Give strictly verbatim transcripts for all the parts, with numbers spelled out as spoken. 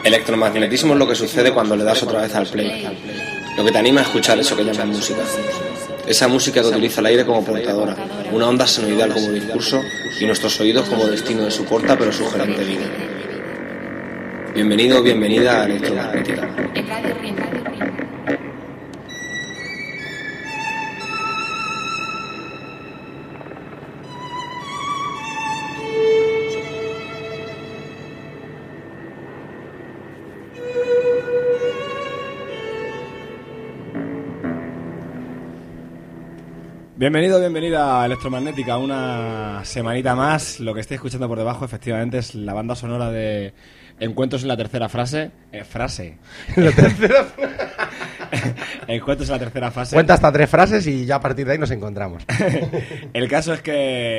Electromagnetismo es lo que sucede cuando le das otra vez al play. Lo que te anima a escuchar eso que llaman música. Esa música que utiliza el aire como portadora, una onda senoidal como discurso y nuestros oídos como destino de su corta pero sugerente vida. Bienvenido o bienvenida a Electromagnética. Bienvenido, bienvenida a Electromagnética, una semanita más. Lo que estoy escuchando por debajo, efectivamente, es la banda sonora de Encuentros en la tercera frase. Eh, frase. La tercera Encuentros en la tercera fase. Cuenta hasta tres frases y ya a partir de ahí nos encontramos. El caso es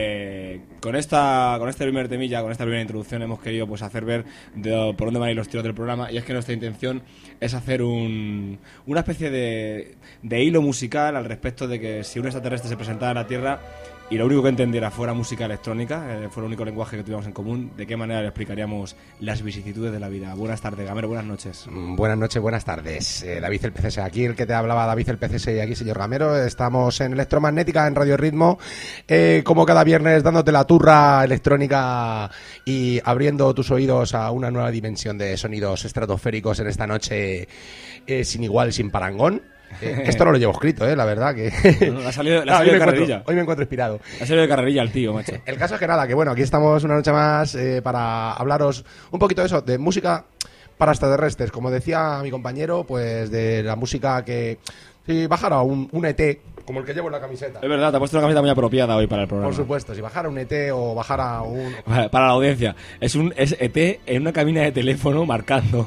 que con esta con este primer temilla, con esta primera introducción, hemos querido pues hacer ver de, por dónde van a ir los tiros del programa. Y es que nuestra intención es hacer un, una especie de, de hilo musical al respecto de que si un extraterrestre se presentara en la Tierra y lo único que entendiera fuera música electrónica, eh, fuera el único lenguaje que tuviéramos en común, ¿de qué manera le explicaríamos las vicisitudes de la vida? Buenas tardes, Gamero, buenas noches. Buenas noches, buenas tardes. Eh, David el P C S, aquí el que te hablaba, David el P C S, y aquí señor Gamero. Estamos en Electromagnética, en Radio Ritmo, eh, como cada viernes, dándote la turra electrónica y abriendo tus oídos a una nueva dimensión de sonidos estratosféricos en esta noche eh, sin igual, sin parangón. Eh, esto no lo llevo escrito, eh, la verdad que... No, no, ha salido, no, ha salido hoy, de me carrerilla. encuentro, hoy me encuentro inspirado. Ha salido de carrerilla el tío, macho. El caso es que nada, que bueno, aquí estamos una noche más eh, para hablaros un poquito de eso, de música para extraterrestres. Como decía mi compañero, pues de la música que... Si bajara un, un E T, como el que llevo en la camiseta. Es verdad, te has puesto una camiseta muy apropiada hoy para el programa. Por supuesto, si bajara un E T o bajara un... Para la audiencia, es un es E T en una cabina de teléfono marcando.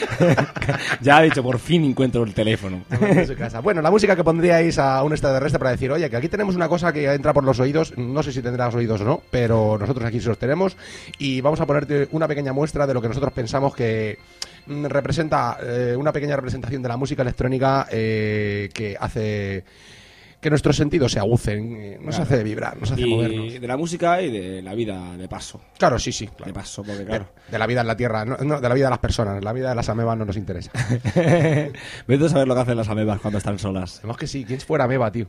Ya ha dicho, por fin encuentro el teléfono. En su casa. Bueno, la música que pondríais a un extraterrestre para decir, oye, que aquí tenemos una cosa que entra por los oídos, no sé si tendrás oídos o no, pero nosotros aquí sí los tenemos, y vamos a ponerte una pequeña muestra de lo que nosotros pensamos que representa eh, una pequeña representación de la música electrónica eh, que hace que nuestros sentidos se agucen, eh, nos Claro. hace vibrar, nos hace Y movernos. de la música y de la vida de paso. Claro, sí, sí, claro. De paso, porque claro. De, de la vida en la Tierra, no, no, de la vida de las personas, la vida de las amebas no nos interesa. Vete a saber lo que hacen las amebas cuando están solas. Sabemos que sí, ¿quién fuera ameba, tío?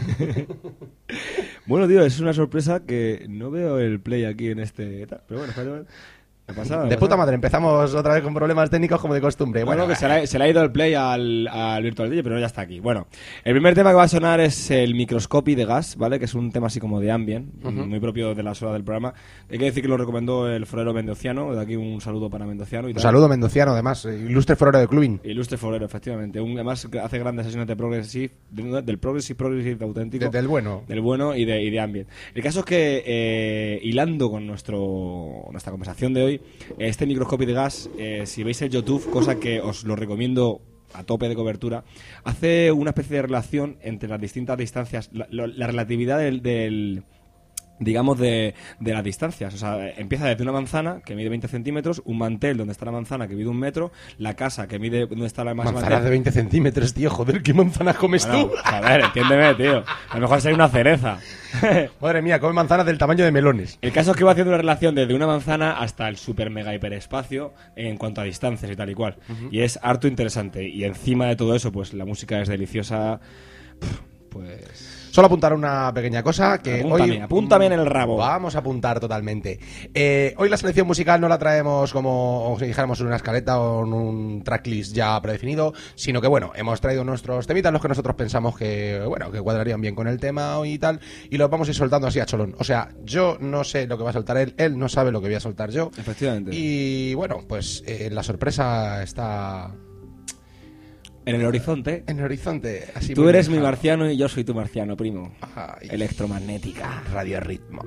Bueno, tío, es una sorpresa que no veo el play aquí en este... Pero bueno, espérate. ¿Qué pasa? De puta madre, empezamos otra vez con problemas técnicos como de costumbre. Bueno, Bueno, que se le, ha, se le ha ido el play al, al Virtual D J, pero ya está aquí. Bueno, el primer tema que va a sonar es el Microscopy de Gas, ¿vale? Que es un tema así como de ambient, uh-huh. muy propio de las horas del programa. Hay que decir que lo recomendó el forero mendociano, de aquí un saludo para Mendociano. Y un tal. saludo mendociano, además, ilustre forero de clubing. Ilustre forero, efectivamente. Un, además hace grandes sesiones de progressive, de, del progressive, progressive auténtico. De, del bueno. Del bueno y de, y de ambient. El caso es que, eh, hilando con nuestro nuestra conversación de hoy, este Microscopy de Gas, eh, si veis el YouTube, cosa que os lo recomiendo a tope de cobertura, hace una especie de relación entre las distintas distancias, la, la, la relatividad del... del digamos, de, de las distancias. O sea, empieza desde una manzana que mide veinte centímetros, un mantel donde está la manzana que mide un metro, la casa que mide donde está la máxima... Manzanas de veinte centímetros, tío, joder, ¿qué manzanas comes bueno, tú? A ver, entiéndeme, tío. A lo mejor sería una cereza. Madre mía, come manzanas del tamaño de melones. El caso es que va haciendo una relación desde una manzana hasta el super mega hiperespacio en cuanto a distancias y tal y cual. Uh-huh. Y es harto interesante. Y encima de todo eso, pues la música es deliciosa. Pues... Solo apuntar una pequeña cosa que apúntame, hoy... apúntame en el rabo. Vamos a apuntar totalmente. Eh, hoy la selección musical no la traemos como si dijéramos en una escaleta o en un tracklist ya predefinido, sino que bueno, hemos traído nuestros temitas, los que nosotros pensamos que bueno que cuadrarían bien con el tema y tal, y los vamos a ir soltando así a cholón. O sea, yo no sé lo que va a soltar él, él no sabe lo que voy a soltar yo. Efectivamente. Y bueno, pues eh, la sorpresa está... En el horizonte. En el horizonte. Así Tú eres lejano. mi marciano y yo soy tu marciano, primo. Ay. Electromagnética. Radio Ritmo.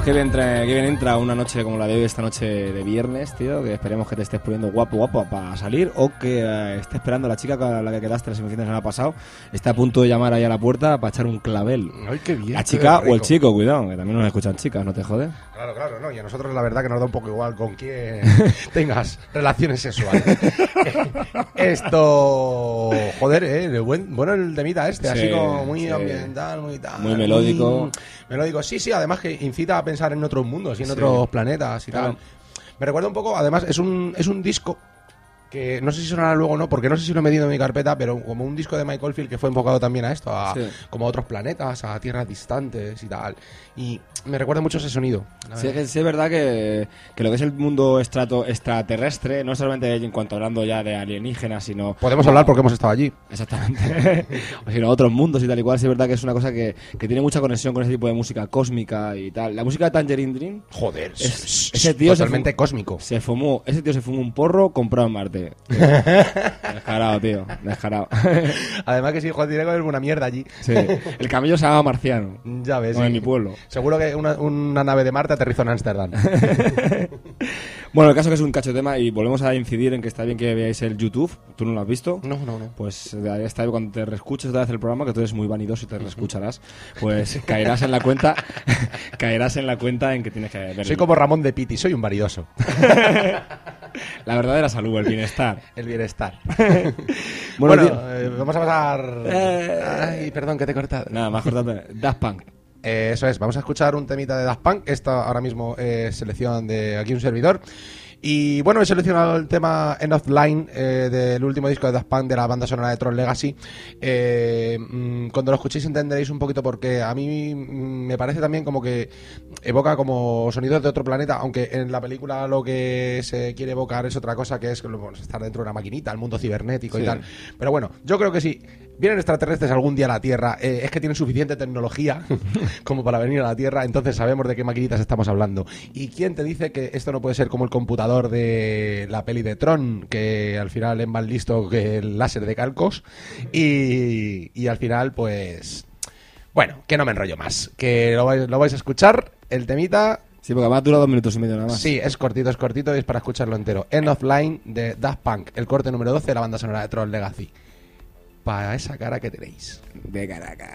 pues qué bien, entra, qué bien entra una noche como la de hoy, esta noche de viernes, tío, que esperemos que te estés poniendo guapo, guapo para salir, o que eh, esté esperando a la chica con la que quedaste la semifinal el año pasado, está a punto de llamar ahí a la puerta para echar un clavel. Ay, qué bien. La chica o el chico, cuidado, que también nos escuchan chicas, no te jode. Claro, claro, no, y a nosotros la verdad que nos da un poco igual con quién tengas relaciones sexuales. Esto, joder, eh, buen, bueno el temita este, sí, así como muy sí. ambiental, muy tal. Muy melódico. Muy melódico, sí, sí, además que incita a pensar en otros mundos y en sí. otros planetas y claro. tal. Me recuerda un poco, además es un, es un disco que no sé si sonará luego o no, porque no sé si lo he medido en mi carpeta, pero como un disco de Mike Oldfield que fue enfocado también a esto, a sí. como a otros planetas, a tierras distantes y tal. Y me recuerda mucho ese sonido. Sí, es, que, sí, es verdad que, que lo que es el mundo estrato, extraterrestre, no solamente en cuanto hablando ya de alienígenas, sino... Podemos hablar porque hemos estado allí. Exactamente. Sino otros mundos y tal y cual, sí es verdad que es una cosa que, que tiene mucha conexión con ese tipo de música cósmica y tal. La música de Tangerine Dream... Joder, es, ese tío totalmente se fumó, cósmico. Se fumó, ese tío se fumó un porro comprado en Marte. Descarado, tío, descarado. Además que si Juan Diego es una mierda allí. Sí. El camello se llama Marciano. Ya ves. No, sí. en mi pueblo. Seguro que una, una nave de Marte aterrizó en Ámsterdam. Bueno, el caso que es un cacho tema y volvemos a incidir en que está bien que veáis el YouTube. ¿Tú no lo has visto? No, no, no. Pues está bien cuando te reescuches otra vez el programa, que tú eres muy vanidoso y te reescucharás, pues caerás en la cuenta caerás en la cuenta en que tienes que ver. Soy como Ramón de Piti, soy un vanidoso. La verdadera salud, el bienestar. El bienestar. Bueno, bueno eh, vamos a pasar... Eh... Ay, perdón, que te he cortado. Nada, más cortado. Daft Punk. Eh, eso es, vamos a escuchar un temita de Daft Punk. Esta ahora mismo es selección de aquí un servidor. Y bueno, he seleccionado el tema End of Line eh, del último disco de Daft Punk, de la banda sonora de Tron Legacy. Eh, mmm, cuando lo escuchéis entenderéis un poquito porque a mí mmm, me parece también como que evoca como sonidos de otro planeta, aunque en la película lo que se quiere evocar es otra cosa, que es bueno, estar dentro de una maquinita, el mundo cibernético sí. y tal. Pero bueno, yo creo que sí. Vienen extraterrestres algún día a la Tierra, eh, es que tienen suficiente tecnología como para venir a la Tierra, entonces sabemos de qué maquinitas estamos hablando. ¿Y quién te dice que esto no puede ser como el computador de la peli de Tron, que al final es más listo que el láser de calcos? Y, y al final, pues... Bueno, que no me enrollo más, que lo vais, lo vais a escuchar, el temita... Sí, porque además dura dos minutos y medio nada más. Sí, es cortito, es cortito y es para escucharlo entero. End of Line de Daft Punk, el corte número doce de la banda sonora de Tron Legacy. Para esa cara que tenéis. De Caracas.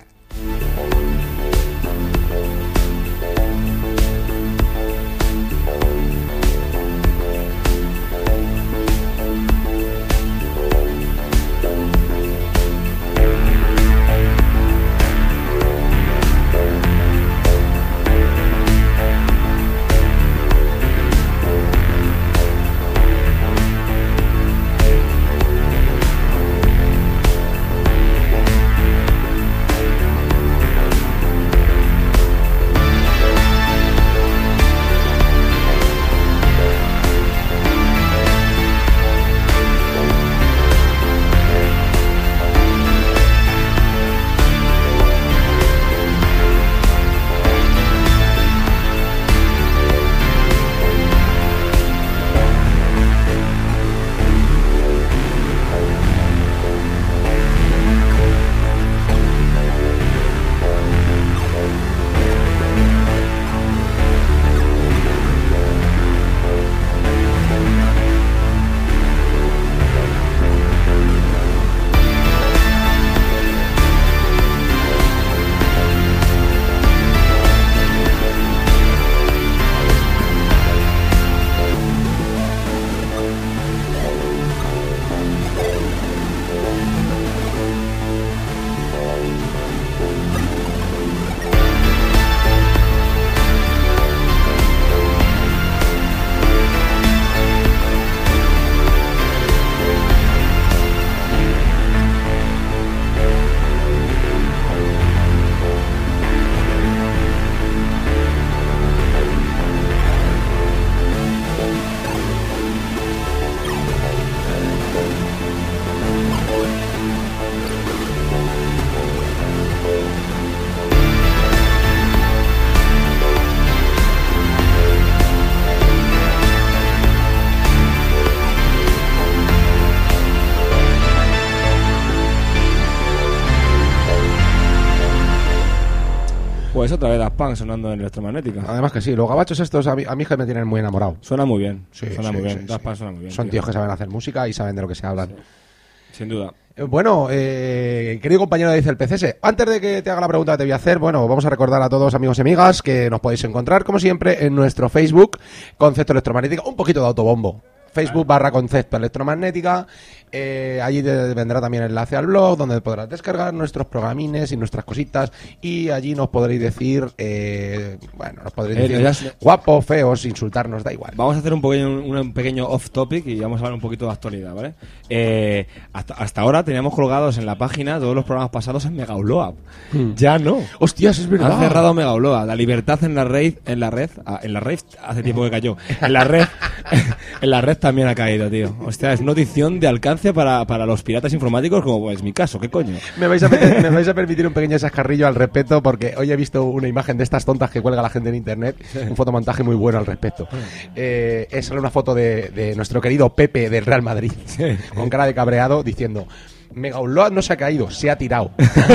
Pues otra vez Daft Punk sonando en Electromagnética. Además que sí, los gabachos estos a mí, a mí que me tienen muy enamorado. Suena muy bien, Sí, suena sí, muy bien. sí, Daft sí. Punk suena muy bien. Son tío. tíos que saben hacer música y saben de lo que se hablan. Sin duda. Eh, Bueno, eh, querido compañero de Dice el P C S, antes de que te haga la pregunta que te voy a hacer, bueno, vamos a recordar a todos amigos y amigas que nos podéis encontrar, como siempre, en nuestro Facebook, Concepto Electromagnética, un poquito de autobombo. Facebook barra Concepto Electromagnética. Eh, allí te vendrá también el enlace al blog donde podrás descargar nuestros programines y nuestras cositas. Y allí nos podréis decir, eh, bueno, nos podréis Eh, decir ya sé- guapos, feos, insultarnos, da igual. Vamos a hacer un pequeño, un, un pequeño off topic y vamos a hablar un poquito de actualidad, ¿vale? Eh, hasta, hasta ahora teníamos colgados en la página todos los programas pasados en Megaupload. Ya no. Hostias, es verdad. Han cerrado Megaupload. La libertad en la red, en la red, ah, en la red hace tiempo que cayó. En la red, en la red también ha caído, tío. Hostia, es notición de alcance para, para los piratas informáticos, como es mi caso. ¿Qué coño? Me vais, a meter- me vais a permitir un pequeño chascarrillo al respecto porque hoy he visto una imagen de estas tontas que cuelga la gente en internet, un fotomontaje muy bueno al respecto. Eh, es solo una foto de, de nuestro querido Pepe del Real Madrid, con cara de cabreado, diciendo: Megaupload no se ha caído, se ha tirado.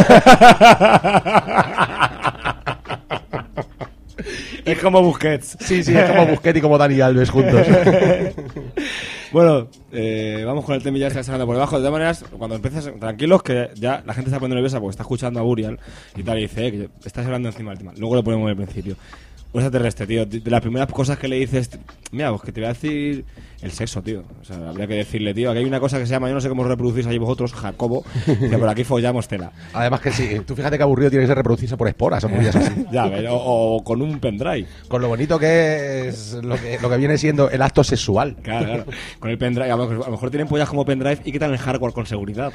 Es como Busquets. Sí, sí, es como Busquets y como Dani Alves juntos. Bueno, eh, vamos con el tema, ya está sacando por debajo. De todas maneras, cuando empieces, tranquilos, que ya la gente está poniendo nerviosa porque está escuchando a Burial y tal, y dice, eh, que estás hablando encima del tema. Luego lo ponemos en el principio. Un extraterrestre, tío. De las primeras cosas que le dices, mira, pues que te voy a decir el sexo, tío. O sea, habría que decirle, tío, aquí hay una cosa que se llama, yo no sé cómo os reproducís allí vosotros, Jacobo, que por aquí follamos tela. Además que sí, tú fíjate que aburrido tiene que ser reproducirse por esporas o movidas así. Ya, pero- o, o con un pendrive. Con lo bonito que es lo que, lo que viene siendo el acto sexual. Claro, claro. Con el pendrive, a lo mejor, a lo mejor tienen pollas como pendrive y quitan el hardware con seguridad.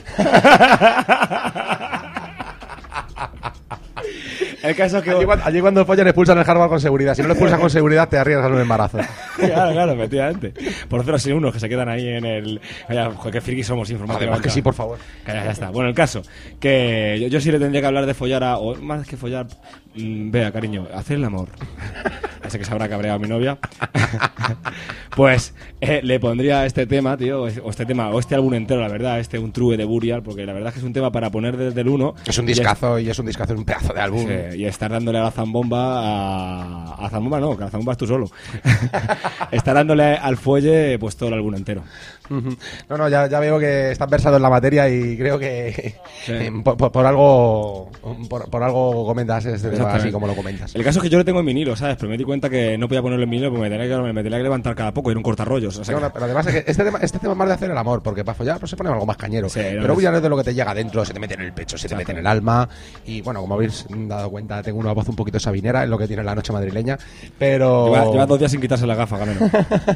El caso es que... Allí, cuando- allí cuando follan expulsan el hardware con seguridad. Si no lo expulsan con seguridad te arriesgas a un embarazo. Claro, claro, efectivamente. Por cero sin uno que se quedan ahí en el... Vaya, joder, qué friki somos informáticamente. Además que sí, por favor. Calla, ya está. Bueno, el caso, que yo, yo sí le tendría que hablar de follar a... O más que follar, mmm, vea, cariño, hacer el amor. Ese que se habrá cabreado a mi novia. Pues eh, le pondría este tema, tío, o este tema, o este álbum entero, la verdad, este un true de Burial, porque la verdad es que es un tema para poner desde el uno. Es un y es- discazo y es un discazo, es un pedazo de álbum. Sí, y estar dándole a la zambomba a, a zambomba no, que la zambomba es tú solo. Estar dándole al fuelle pues todo el álbum entero. Ujú. No, no, ya, ya veo que estás versado en la materia y creo que Sí. eh, por, por- por algo por, por algo comentas este tema Exactamente. así como lo comentas. El caso es que yo le tengo en vinilo, ¿sabes? Pero me di cuenta que no podía ponerlo en vinilo porque me tenía que, me tenía que levantar cada poco y era un cortarrollos. O sea, No, que- no, pero además es que este tema, este tema es más de hacer el amor, porque para follar pues se pone algo más cañero. Sí, no, pero no, ya no es de lo que te llega adentro, se te mete en el pecho, se te mete en el alma. Y bueno, como habéis dado cuenta, tengo una voz un poquito sabinera, es lo que tiene la noche madrileña. Pero. lleva, lleva dos días sin quitarse la gafa, Gamero.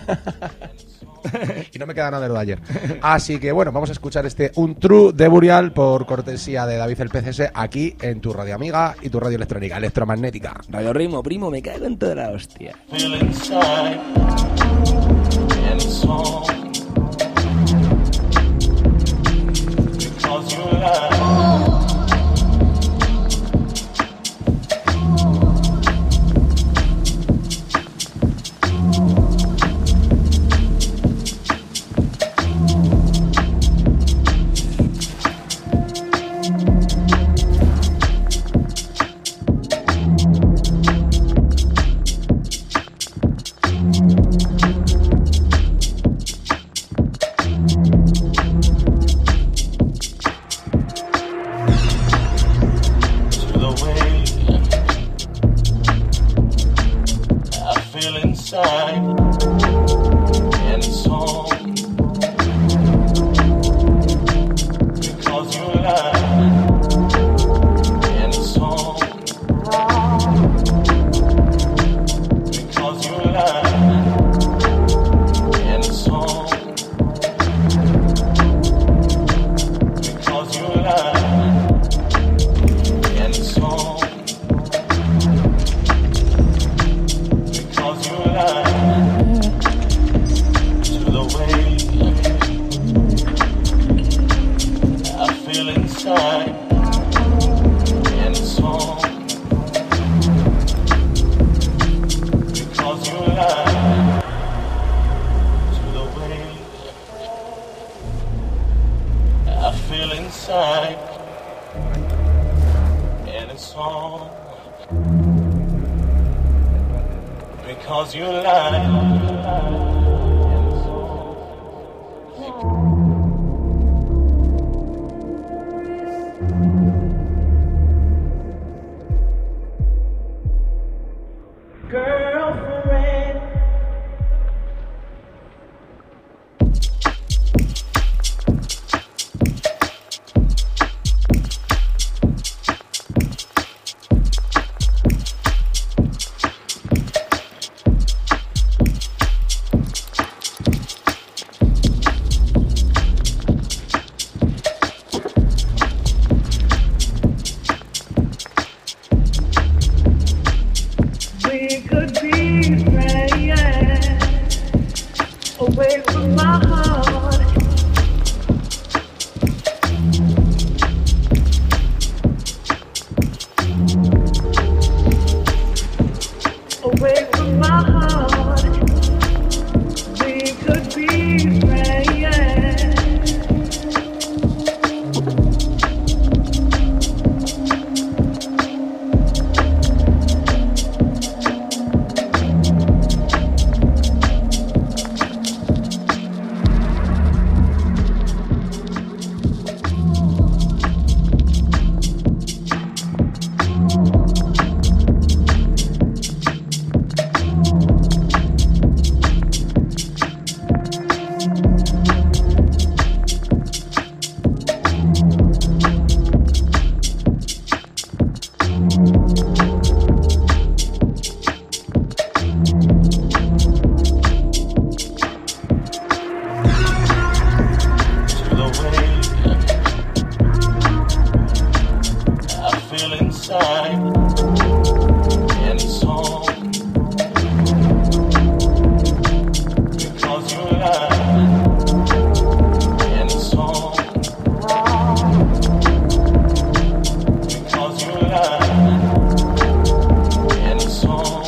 Y no me queda nada de lo de ayer. Así que bueno, vamos a escuchar este Un True de Burial por cortesía de David el P C S aquí en tu radio amiga y tu radio electrónica, electromagnética. Radio Ritmo, primo, me cago en toda la hostia. feel inside and song because you lie. To the way I feel inside and song because you lie and song because you lie and song because you lie and song because you lie because you lied. Girlfriend, we could be friends away from my heart. Away from my heart, we could be friends. To the way I feel inside, and it's all because you lied, and it's all because you lied, and it's all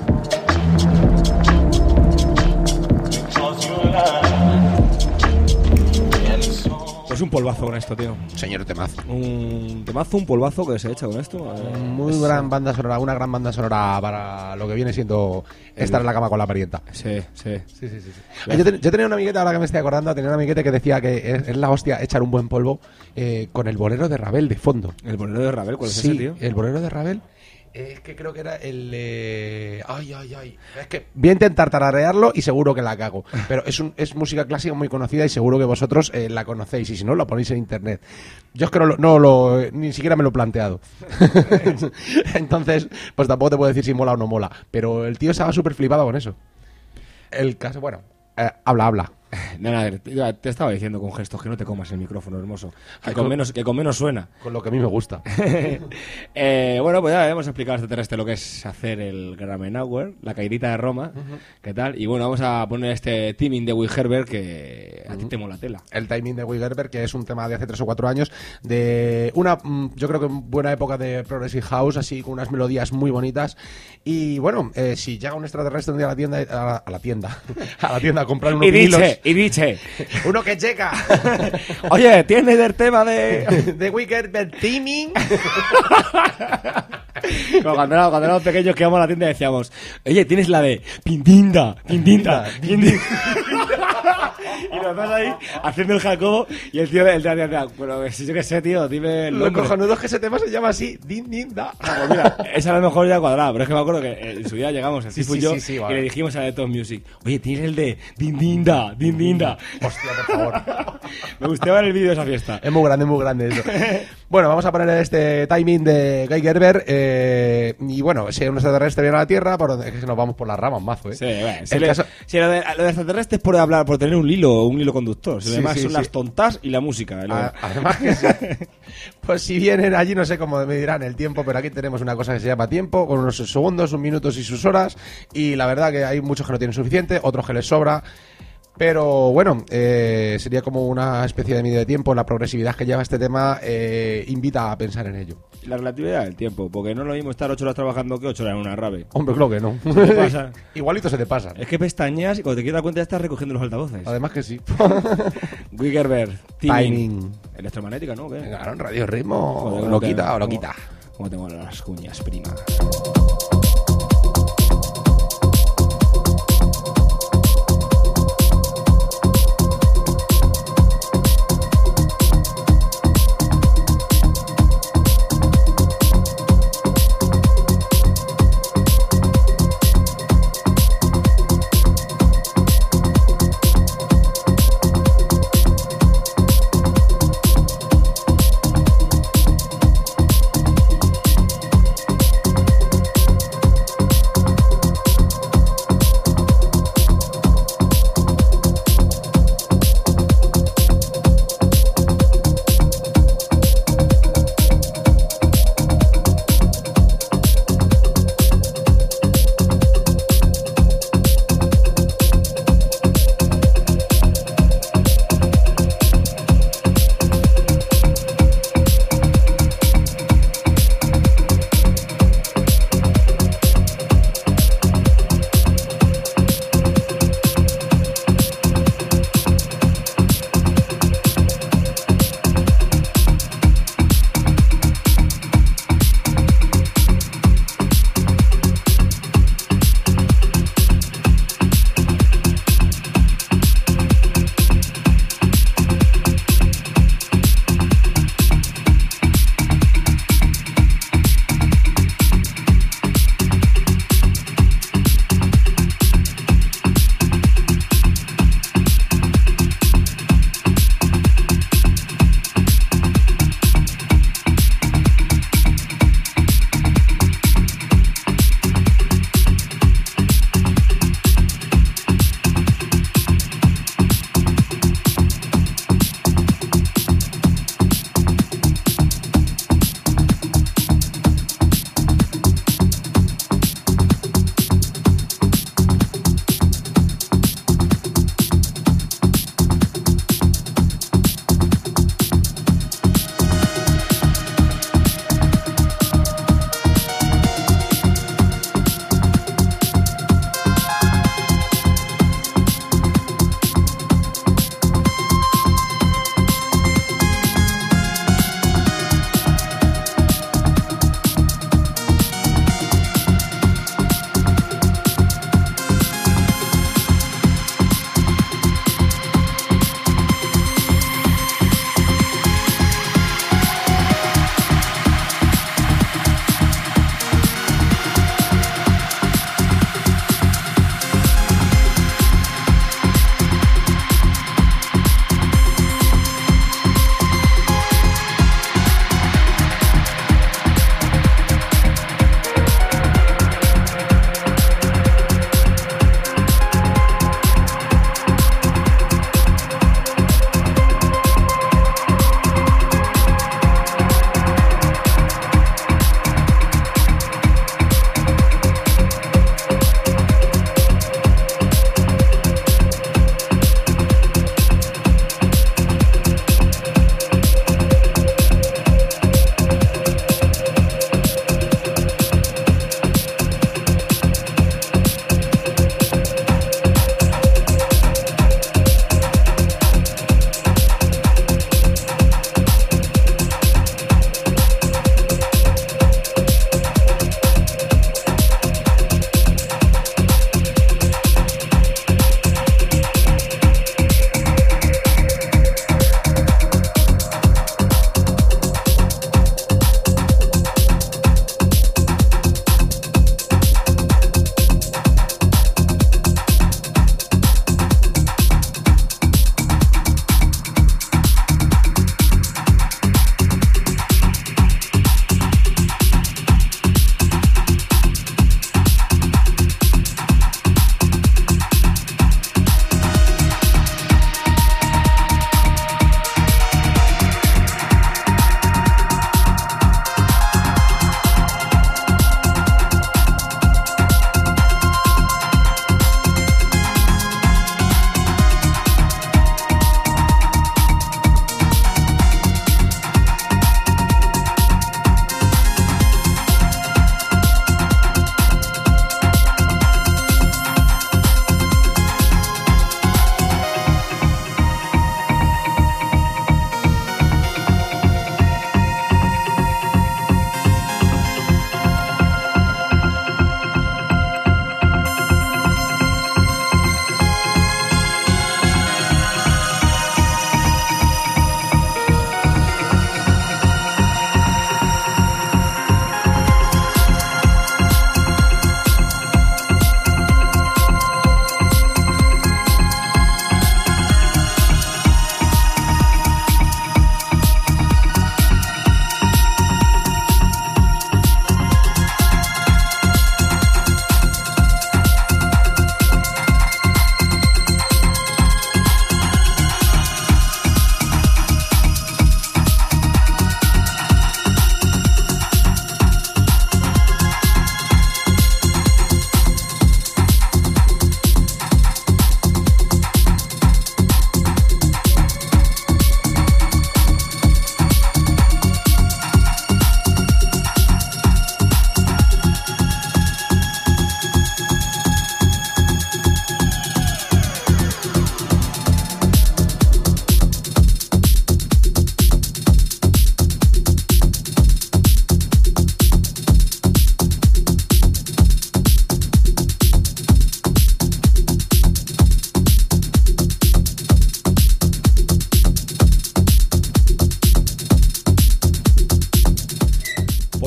because you lied, and it's all. Pues un polvazo con esto, tío. Señor temazo. Un temazo, un polvazo que se echa con esto. Eh, Muy es- gran banda sonora, una gran banda sonora para lo que viene siendo estar en la cama con la parienta. Sí, sí. Sí, sí, sí. sí. Ah, Yo, ten- yo tenía una amigueta, ahora que me estoy acordando, tenía una amigueta que decía que es, es la hostia echar un buen polvo eh, con el bolero de Ravel de fondo. El bolero de Ravel, ¿cuál es Sí, ese, tío? el bolero de Ravel. Es que creo que era el... eh, Ay, ay, ay. Es que voy a intentar tararearlo y seguro que la cago. Pero es, un, es música clásica muy conocida y seguro que vosotros eh, la conocéis. Y si no, la ponéis en internet. Yo es que no, lo- no lo... Ni siquiera me lo he planteado. Entonces, pues tampoco te puedo decir si mola o no mola. Pero el tío estaba súper flipado con eso. El caso... Bueno, eh, habla, habla. Nada, nada, te estaba diciendo con gestos que no te comas el micrófono, hermoso. Que Ay, con con- menos, que con menos suena. Con lo que a mí me gusta. Eh, bueno, pues ya hemos explicado a este terrestre lo que es hacer el Gramenauer, la caidita de Roma, ¿qué tal? Y bueno, vamos a poner este teaming de Will Herbert que a ti te mola tela. El timing de Will Gerber, que es un tema de hace tres o cuatro años, de una, mm, yo creo que buena época de Progressive House, así con unas melodías muy bonitas. Y bueno, eh, si llega un extraterrestre un día a la tienda, a la, a la tienda, a la tienda a comprar unos Y vinilos, dice, y dice, uno que checa, oye, ¿tienes del tema de...? de Will Gerber timing. Como cuando, éramos, cuando éramos pequeños que íbamos a la tienda y decíamos, oye, tienes la de Pindinda, Pindinda, Pindinda. Y nos vas ahí haciendo el Jacobo y el tío, el tío, el tío, bueno, si yo qué sé, tío, dime el Lo nombre. cojonudo es que ese tema se llama así, din din da. Ah, pues mira, esa a lo mejor ya cuadrada, pero es que me acuerdo que en su día llegamos, el Sí, tipo sí, y yo, sí, sí, y vale. le dijimos a The Top Music, oye, tienes el de Dindinda, Dindinda. Hostia, por favor. Me gustaba ver el vídeo de esa fiesta. Es muy grande, muy grande eso. Bueno, vamos a poner este timing de Guy Gerber. Eh, y bueno, si un extraterrestre viene a la Tierra, por donde es que nos vamos por las ramas, mazo, ¿eh? Sí, bueno, si, El le- caso- si lo, de, lo de extraterrestres es por hablar, por tener un hilo, un hilo conductor. Si Sí, además sí, son sí. las tontas y la música. Lo- A- Además que sí. Pues si vienen allí, no sé cómo me dirán el tiempo, pero aquí tenemos una cosa que se llama tiempo, con unos segundos, sus minutos y sus horas. Y la verdad que hay muchos que no tienen suficiente, otros que les sobra. Pero bueno, eh, sería como una especie de medida de tiempo. La progresividad que lleva este tema eh, invita a pensar en ello. La relatividad del tiempo, porque no es lo mismo estar ocho horas trabajando que ocho horas en una rave. Hombre, creo que no. te pasa? Igualito se te pasa. Es que pestañeas y cuando te quieres dar cuenta ya estás recogiendo los altavoces. Además que sí. Wiggerberg, Timing. Electromagnética, ¿no? ¿Qué? Claro, en Radio Ritmo. Joder, ¿Lo cómo te- quita o lo cómo- quita? Cómo tengo las cuñas, prima.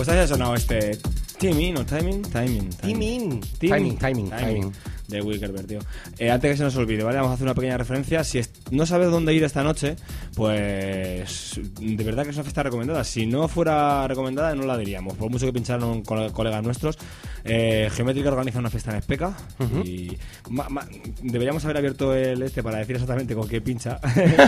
Pues haya sonado este Timing o Timing, Timing, Timing, timing, timing, timing. De Wickelberg, tío. Eh, antes que se nos olvide, ¿vale? Vamos a hacer una pequeña referencia. Si es, no sabes dónde ir esta noche, pues de verdad que es una fiesta recomendada. Si no fuera recomendada, no la diríamos. Por mucho que pincharon cole- colegas nuestros. Eh, Geométrica organiza una fiesta en Especa. Uh-huh. Y ma, ma, deberíamos haber abierto el este para decir exactamente con qué pincha.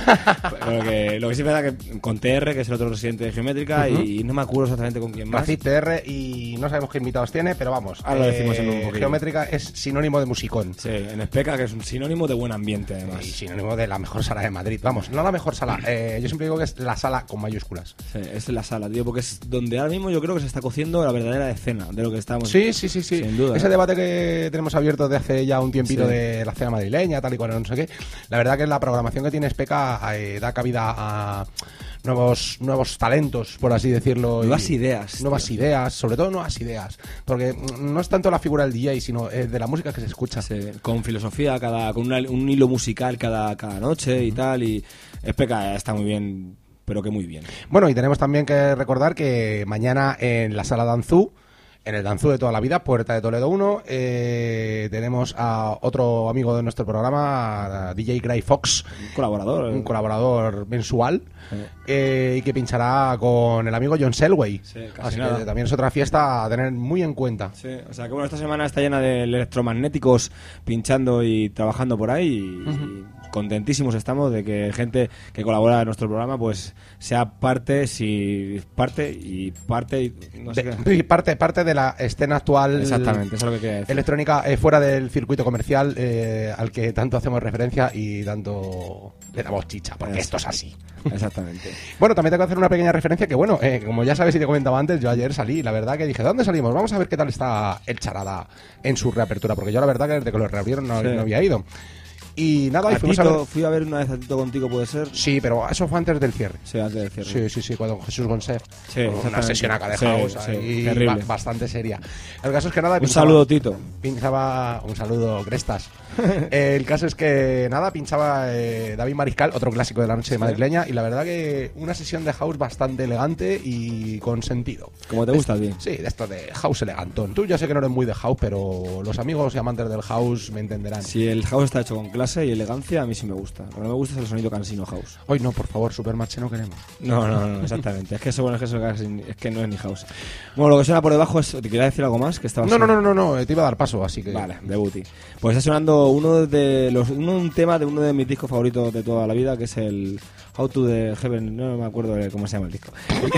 Porque lo que sí es verdad que con T R, que es el otro residente de Geométrica, uh-huh. y, y no me acuerdo exactamente con quién más. Racid T R y no sabemos qué invitados tiene, pero vamos. Ahora lo decimos en un poquillo. Geométrica es sinónimo de música. Sí, en Especa, que es un sinónimo de buen ambiente, además. Y sinónimo de la mejor sala de Madrid. Vamos, no la mejor sala. Eh, yo siempre digo que es la sala con mayúsculas. Sí, es la sala, tío, porque es donde ahora mismo yo creo que se está cociendo la verdadera escena de lo que estamos. Sí, sí, sí, sí. Sin duda. Ese debate que tenemos abierto de hace ya un tiempito Sí. de la escena madrileña, tal y cual, no sé qué. La verdad que la programación que tiene Especa eh, da cabida a nuevos nuevos talentos, por así decirlo. Nuevas y ideas. Nuevas tío. ideas, sobre todo nuevas ideas. Porque no es tanto la figura del D J, sino eh, de la música que se escucha. Sí, con filosofía, cada con una- un hilo musical cada, cada noche y tal. Y Especa está muy bien, pero que muy bien. Bueno, y tenemos también que recordar que mañana en la sala Danzú, en el Danzú de toda la vida, Puerta de Toledo uno, eh, tenemos a otro amigo de nuestro programa, a D J Gray Fox, Un colaborador. un colaborador mensual, Sí. eh, y que pinchará con el amigo John Selway. Sí, casi Así nada. que también es otra fiesta a tener muy en cuenta. Sí, o sea que bueno, esta semana está llena de electromagnéticos pinchando y trabajando por ahí y, y contentísimos estamos de que gente que colabora en nuestro programa pues sea parte, si parte y parte y no sé De- qué. y parte, parte de la escena actual Exactamente, eso es lo que quería decir. electrónica eh, fuera del circuito comercial eh, al que tanto hacemos referencia y tanto le damos chicha, porque Eso. esto es así. Exactamente. Bueno, también tengo que hacer una pequeña referencia que, bueno, eh, como ya sabes y te comentaba antes, yo ayer salí y la verdad que dije, ¿de dónde salimos? Vamos a ver qué tal está el Charada en su reapertura, porque yo la verdad que desde que lo reabrieron no, Sí. no había ido. Y nada, y A fuimos a Tito, ver... fui a ver una vez a Tito contigo, ¿puede ser? Sí, pero eso fue antes del cierre. Sí, antes del cierre. Sí, sí, sí, cuando Jesús González. Sí, una exactamente. sesión acá de Sí, house sí, ahí, terrible. ba- bastante seria. El caso es que nada, Un pinchaba- saludo, Tito. Pinchaba, un saludo, Crestas. Eh, el caso es que nada, pinchaba eh, David Mariscal, otro clásico de la noche Sí. madrileña, y la verdad que una sesión de house bastante elegante y con sentido. Como te gusta a ti. Sí, de esto de house elegantón. Tú ya sé que no eres muy de house, pero los amigos y amantes del house me entenderán. Si el house está hecho con clase y elegancia, a mí sí me gusta. Lo que no me gusta es el sonido cansino house. Hoy no, por favor, Supermatch no queremos. No, no, no, exactamente. Es que eso, bueno, es que eso casi- es que no es ni house. Bueno, lo que suena por debajo es... ¿Te quería decir algo más? Que estaba No, no, no, no, no, te iba a dar paso, así que... Vale, de Booty. Pues está sonando uno de los uno, un tema de uno de mis discos favoritos de toda la vida, que es el How to the Heaven. No me acuerdo de cómo se llama el disco.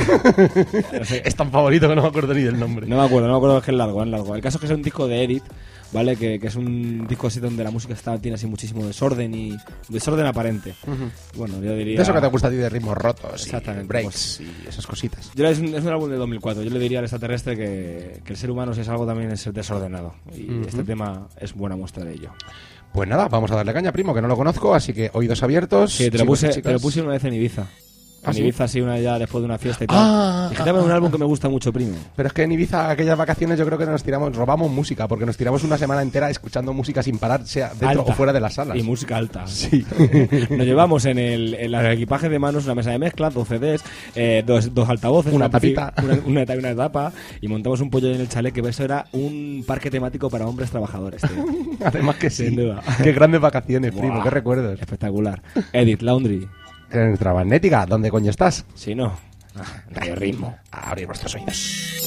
No sé. Es tan favorito que no me acuerdo ni del nombre. No me acuerdo, no me acuerdo, es que es largo, es largo. El caso es que es un disco de Edit, ¿vale? Que, que es un disco así donde la música está, tiene así muchísimo desorden y desorden aparente. Ujú. Bueno, yo diría... De eso que te gusta a ti de ritmos rotos Exactamente, y breaks pues- y esas cositas. Yo, es, un, es un álbum de dos mil cuatro. Yo le diría al extraterrestre que, que el ser humano, si es algo, también es desordenado. Y Ujú. este tema es buena muestra de ello. Pues nada, vamos a darle caña, primo, que no lo conozco, así que oídos abiertos. Sí, te lo, chicos y puse, chicas. te lo puse una vez en Ibiza. ¿Ah, En sí? Ibiza, así, una ya después de una fiesta y tal. Ah, Dije, dame un álbum que me gusta mucho, primo. Pero es que en Ibiza, aquellas vacaciones, yo creo que nos tiramos, robamos música, porque nos tiramos una semana entera escuchando música sin parar, sea dentro Alta. o fuera de las salas. Y música alta. Sí. Nos llevamos en el, en el equipaje de manos una mesa de mezcla, dos C Ds, eh, dos, dos altavoces, Una amplifi- tapita. una, una, ta- una tapa, y montamos un pollo en el chalet, que eso era un parque temático para hombres trabajadores, tío. Además que sí. Sin duda. Qué grandes vacaciones, primo, Buah. qué recuerdos. Espectacular. Edit Laundry. En nuestra magnética, ¿dónde coño estás? Si no, ah, Radio Ritmo. A abrir vuestros oídos.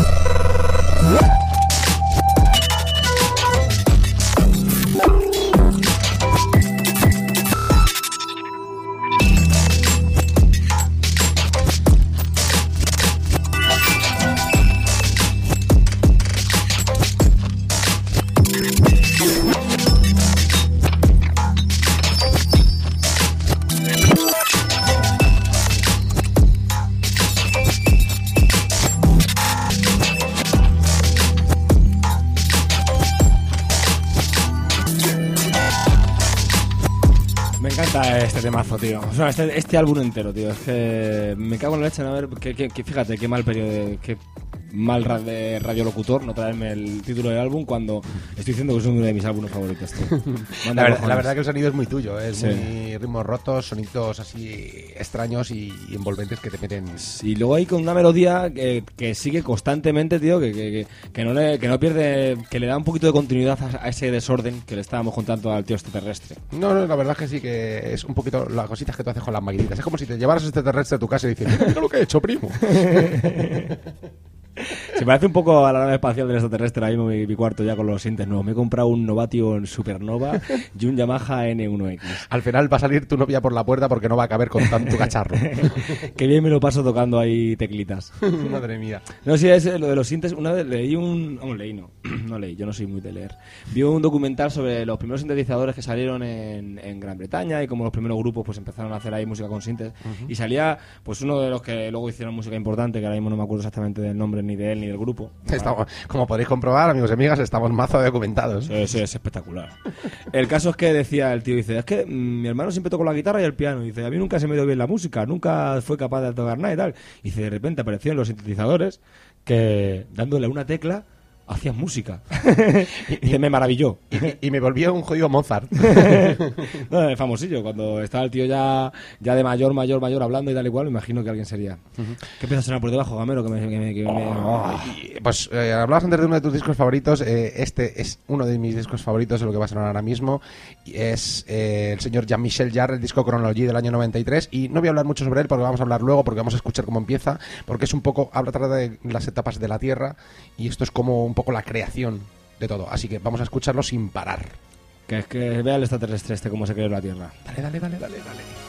Este temazo, tío. O sea, este, este álbum entero, tío. Es que me cago en la leche en a ver. Que, que, que fíjate, qué mal periodo. Qué mal ra de radiolocutor no traerme el título del álbum cuando estoy diciendo que es uno de mis álbumes favoritos, tío. La, ver, la verdad que el sonido es muy tuyo. Es sí. muy ritmos rotos, sonidos así extraños y, y envolventes que te meten. Y luego hay con una melodía que, que sigue constantemente, tío. Que, que, que, no le, que no pierde. Que le da un poquito de continuidad a, a ese desorden que le estábamos contando al tío extraterrestre. No, no, la verdad es que sí, que es un poquito las cositas que tú haces con las maquinitas. Es como si te llevaras a este extraterrestre a tu casa y dices, mira lo que he hecho, primo. Se parece un poco a la nave espacial del extraterrestre. Ahí mi, mi cuarto ya con los sintes nuevos. Me he comprado un Novation Supernova y un Yamaha N uno X. Al final va a salir tu novia por la puerta porque no va a caber con tanto cacharro. Qué bien me lo paso tocando ahí teclitas. Madre mía. No, sí, es lo de los sintes. Una vez leí un... No, leí no. No leí, yo no soy muy de leer. Vi un documental sobre los primeros sintetizadores que salieron en, en Gran Bretaña y como los primeros grupos pues empezaron a hacer ahí música con sintes. Uh-huh. Y salía pues uno de los que luego hicieron música importante, que ahora mismo no me acuerdo exactamente del nombre ni de él ni del grupo. Estamos, como podéis comprobar, amigos y amigas, estamos mazo documentados. Sí, sí, es espectacular. El caso es que decía el tío, dice, es que mmm, mi hermano siempre tocó la guitarra y el piano. Dice, a mí nunca se me dio bien la música, nunca fue capaz de tocar nada y tal. Y dice, de repente aparecieron los sintetizadores que dándole una tecla hacías música. Y, y me maravilló. Y, y me volvió un jodido Mozart. No, es famosillo. Cuando estaba el tío ya, ya de mayor, mayor, mayor hablando y tal y cual, me imagino que alguien sería. Uh-huh. ¿Qué empieza a sonar por debajo, Gamero? Que me, que me, que me... Oh, y, pues eh, hablabas antes de uno de tus discos favoritos. Eh, este es uno de mis discos favoritos de lo que va a sonar ahora mismo. Y es eh, el señor Jean-Michel Jarre, el disco Chronology del año noventa y tres. Y no voy a hablar mucho sobre él porque vamos a hablar luego, porque vamos a escuchar cómo empieza. Porque es un poco, habla trata de las etapas de la Tierra. Y esto es como un poco la creación de todo, así que vamos a escucharlo sin parar. Que es que vea el extraterrestre este cómo se creó la Tierra. Dale, dale, dale, dale, dale.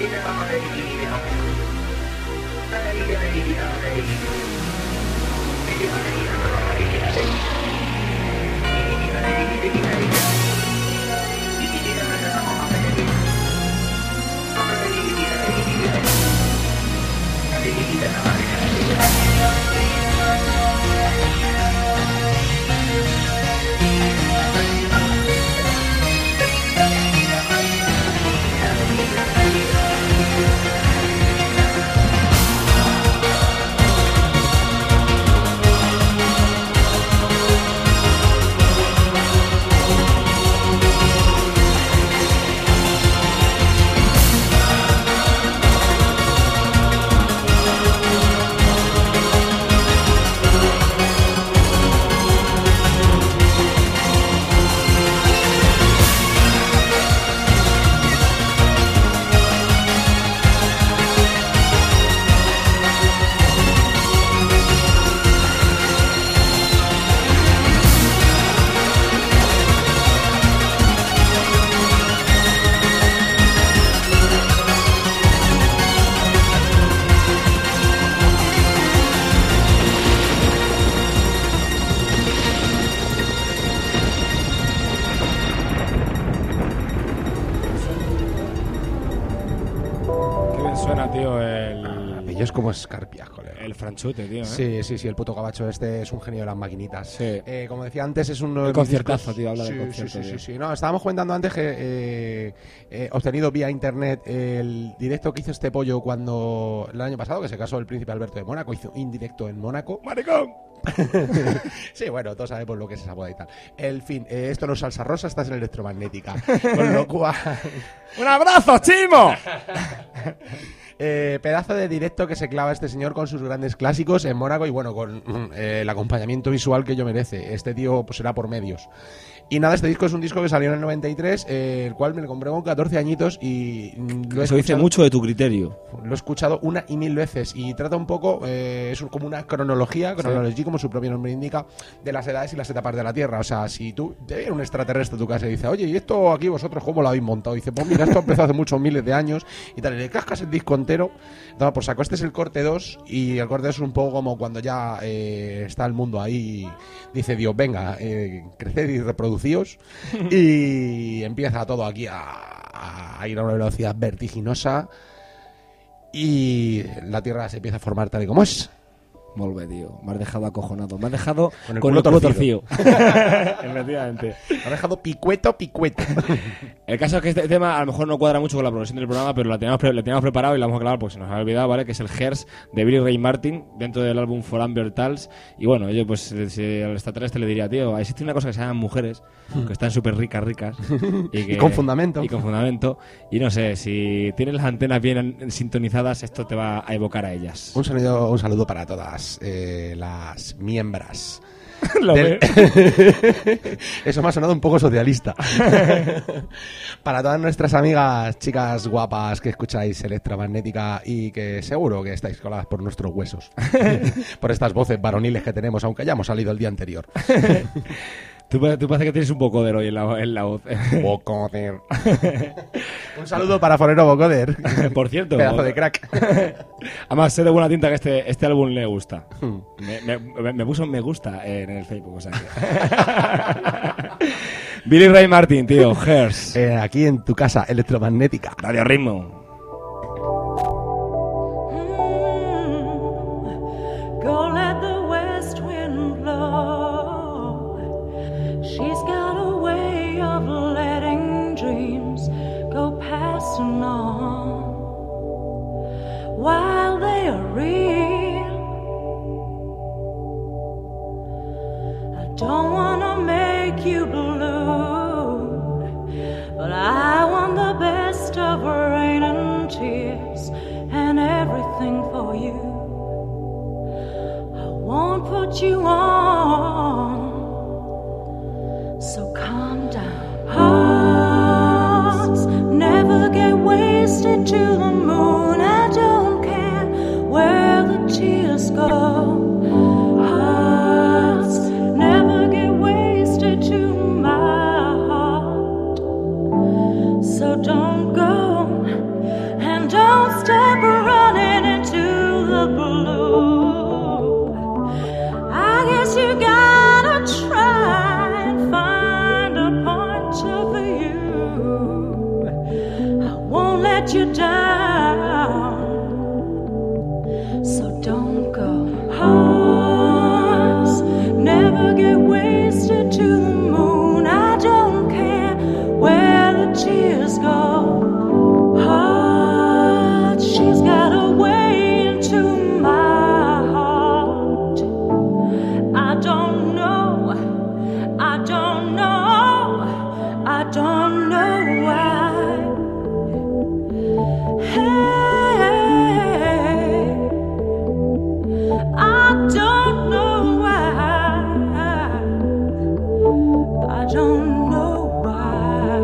Suena, tío, el... Ellos como escarpias, joder. El franchute, tío, ¿eh? Sí, sí, sí, el puto gabacho este es un genio de las maquinitas. Sí. Eh, como decía antes, es un... El conciertazo, discos... tío, habla sí, de concierto, sí, sí, tío. sí, sí. No, estábamos comentando antes que eh, he obtenido vía internet el directo que hizo este pollo cuando... El año pasado, que se casó el príncipe Alberto de Mónaco, hizo un directo en Mónaco. ¡Maricón! Sí, bueno, todos sabemos lo que es esa boda y tal. El fin, eh, esto no es salsa rosa, estás en electromagnética. Con lo cual... ¡Un abrazo, Chimo! Eh, pedazo de directo que se clava este señor con sus grandes clásicos en Mónaco y bueno, con eh, el acompañamiento visual que ello merece. Este tío pues será por medios. Y nada, este disco es un disco que salió en el noventa y tres, eh, el cual me lo compré con catorce añitos y lo he Eso dice escuchado- mucho de tu criterio. Lo he escuchado una y mil veces y trata un poco, eh, es un- como una cronología, cronología, como su propio nombre indica, de las edades y las etapas de la Tierra. O sea, si tú te viene un extraterrestre a tu casa y dice, oye, ¿y esto aquí vosotros cómo lo habéis montado? Y dice, pues mira, esto empezó hace muchos miles de años y tal, y le cascas el disco entero. Entonces, por saco, este es el corte dos y el corte dos es un poco como cuando ya eh, está el mundo ahí, dice Dios, venga, eh, creced y reproducíos. Y empieza todo aquí a, a ir a una velocidad vertiginosa y la Tierra se empieza a formar tal y como es. Molt bé, tío. Me has dejado acojonado. Me has dejado Con el con culo el culo torcido. torcido. Efectivamente. Me ha dejado picueto, picueto. El caso es que este tema a lo mejor no cuadra mucho con la progresión del programa, pero lo teníamos, pre- lo teníamos preparado y lo vamos a clavar porque se nos había olvidado, ¿vale? Que es el Hers de Billy Ray Martin dentro del álbum For Amber Tales. Y bueno, yo pues si al extraterrestre le diría, tío, existe una cosa que se llaman mujeres, que están súper ricas, ricas. Y, que- Y con fundamento. Y con fundamento. Y no sé, si tienes las antenas bien sintonizadas, esto te va a evocar a ellas. Un saludo, un saludo para todas eh, las miembros. Lo Del- ve. Eso me ha sonado un poco socialista. Para todas nuestras amigas, chicas guapas que escucháis Electromagnética y que seguro que estáis coladas por nuestros huesos. Por estas voces varoniles que tenemos, aunque hayamos salido el día anterior. Tú, pa- tú parece que tienes un Bocoder hoy en la, en la voz. Bocoder. Un saludo para Forero Bocoder. Por cierto. Pedazo de crack. Además, sé de buena tinta que este, este álbum le gusta. Me, me- me- me puso me gusta en el Facebook, o sea que... Billy Ray Martin, tío, Hers. Eh, aquí en tu casa, Electromagnética. Radio Ritmo. Go let the west wind blow. She's got a way of letting dreams go passing on while they are real. I don't wanna make you blue, but I want the best of rain and tears and everything for you. I won't put you on, so calm down. Hearts never get wasted to the moon. I don't care where the tears go. Hearts never get wasted to my heart, so don't don't go, and don't stop running into the blue. I guess you gotta try and find a point of view. I won't let you down, so don't go. Hearts never get wasted to the moon. I don't care where the tears go. Heart, she's got a way into my heart. I don't know, I don't know, I don't know why. Hey, I don't know why. I don't know why.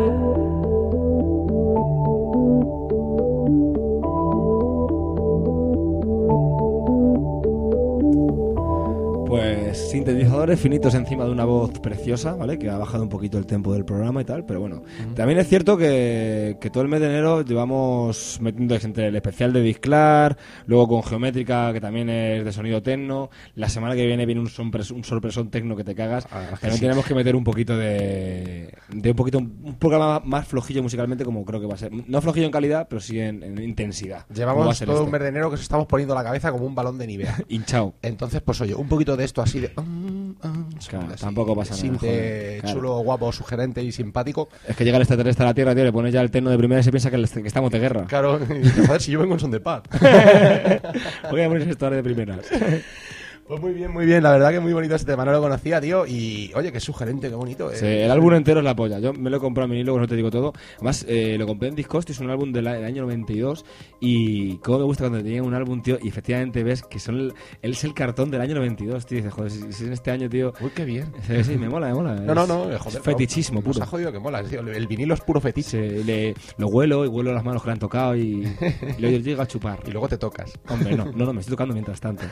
Pues sintetizadores finitos encima de una voz preciosa, ¿vale? Que ha bajado un poquito el tempo del programa y tal, pero bueno. Uh-huh. También es cierto que, que todo el mes de enero llevamos metiendo entre el especial de Disclar, luego con Geométrica, que también es de sonido tecno. La semana que viene viene un, sorpres, un sorpresón tecno que te cagas. Ah, también sí. Tenemos que meter un poquito de, de un poquito un programa más flojillo musicalmente, como creo que va a ser. No flojillo en calidad, pero sí en, en intensidad. Llevamos todo este. un mes de enero que nos estamos poniendo la cabeza como un balón de Nivea. Hinchao. Entonces, pues oye, un poquito de esto así de... Um, um, claro, así, tampoco pasa nada. Joder, chulo, claro. Guapo, sugerente y simpático. Es que llega el extraterrestre a la Tierra, tío, le pones ya el tecno de primera y se piensa que, que estamos de guerra. Claro, y dice, joder, si yo vengo en son de paz. Voy a poner esto ahora de primeras. Pues muy bien, muy bien, la verdad que muy bonito este tema, no lo conocía, tío, y oye, qué sugerente, qué bonito. Sí, eh. El álbum entero es la polla, yo me lo he comprado en vinilo, no te digo todo, además eh, lo compré en Discosti, es un álbum del, del año noventa y dos, y cómo me gusta cuando tenía un álbum, tío, y efectivamente ves que son el, él es el cartón del año noventa y dos, tío, y dices, joder, si, si en este año, tío... Uy, qué bien. Sí, sí, me mola, me mola. No, no, no, joder. Es fetichismo puro. Nos ha jodido que mola, tío, el vinilo es puro fetiche. Sí, le, lo huelo, y huelo las manos que le han tocado, y, y le llego a chupar. Y luego te tocas. Hombre, no, no, no, me estoy tocando mientras tanto.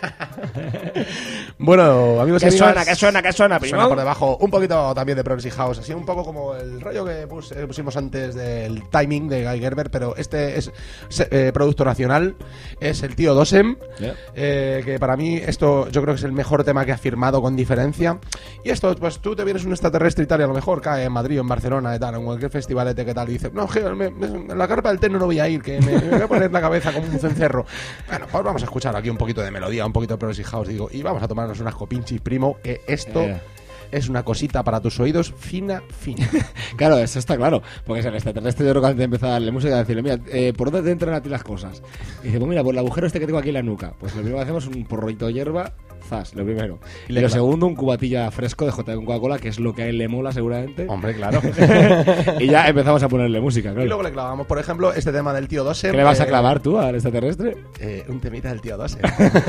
Bueno, amigos y ¿Qué amigas, suena? ¿Qué suena? ¿Qué suena, primo? Suena por debajo un poquito también de Progressive House, así un poco como el rollo que pus, eh, pusimos antes del Timing de Guy Gerber, pero este es, es eh, producto nacional, es el tío Dosem, yeah. eh, que para mí esto yo creo que es el mejor tema que ha firmado con diferencia. Y esto, pues tú te vienes un extraterrestre y tal, y a lo mejor cae en Madrid o en Barcelona y tal, en cualquier festivalete que tal, y dices, no, Geo, me, me, en la carpa del tecno no voy a ir, que me, me voy a poner la cabeza como un cencerro. Bueno, pues vamos a escuchar aquí un poquito de melodía, un poquito de Progressive House, digo, y vamos a tomarnos unas copinchis, primo, que esto eh. es una cosita para tus oídos fina, fina. Claro, eso está claro, porque es el extraterrestre, yo creo que antes de empezar a darle música, decirle, mira, eh, ¿por dónde te entran a ti las cosas? Y dice, pues mira, por el agujero este que tengo aquí en la nuca. Pues lo primero que hacemos es un porroito de hierba, zas, lo primero. Y lo segundo, un cubatilla fresco de J con Coca-Cola, que es lo que a él le mola seguramente. Hombre, claro. Y ya empezamos a ponerle música, claro. Y luego le clavamos, por ejemplo, este tema del tío Dosem. ¿Qué le vas a clavar tú al extraterrestre? Eh, un temita del tío Dosem.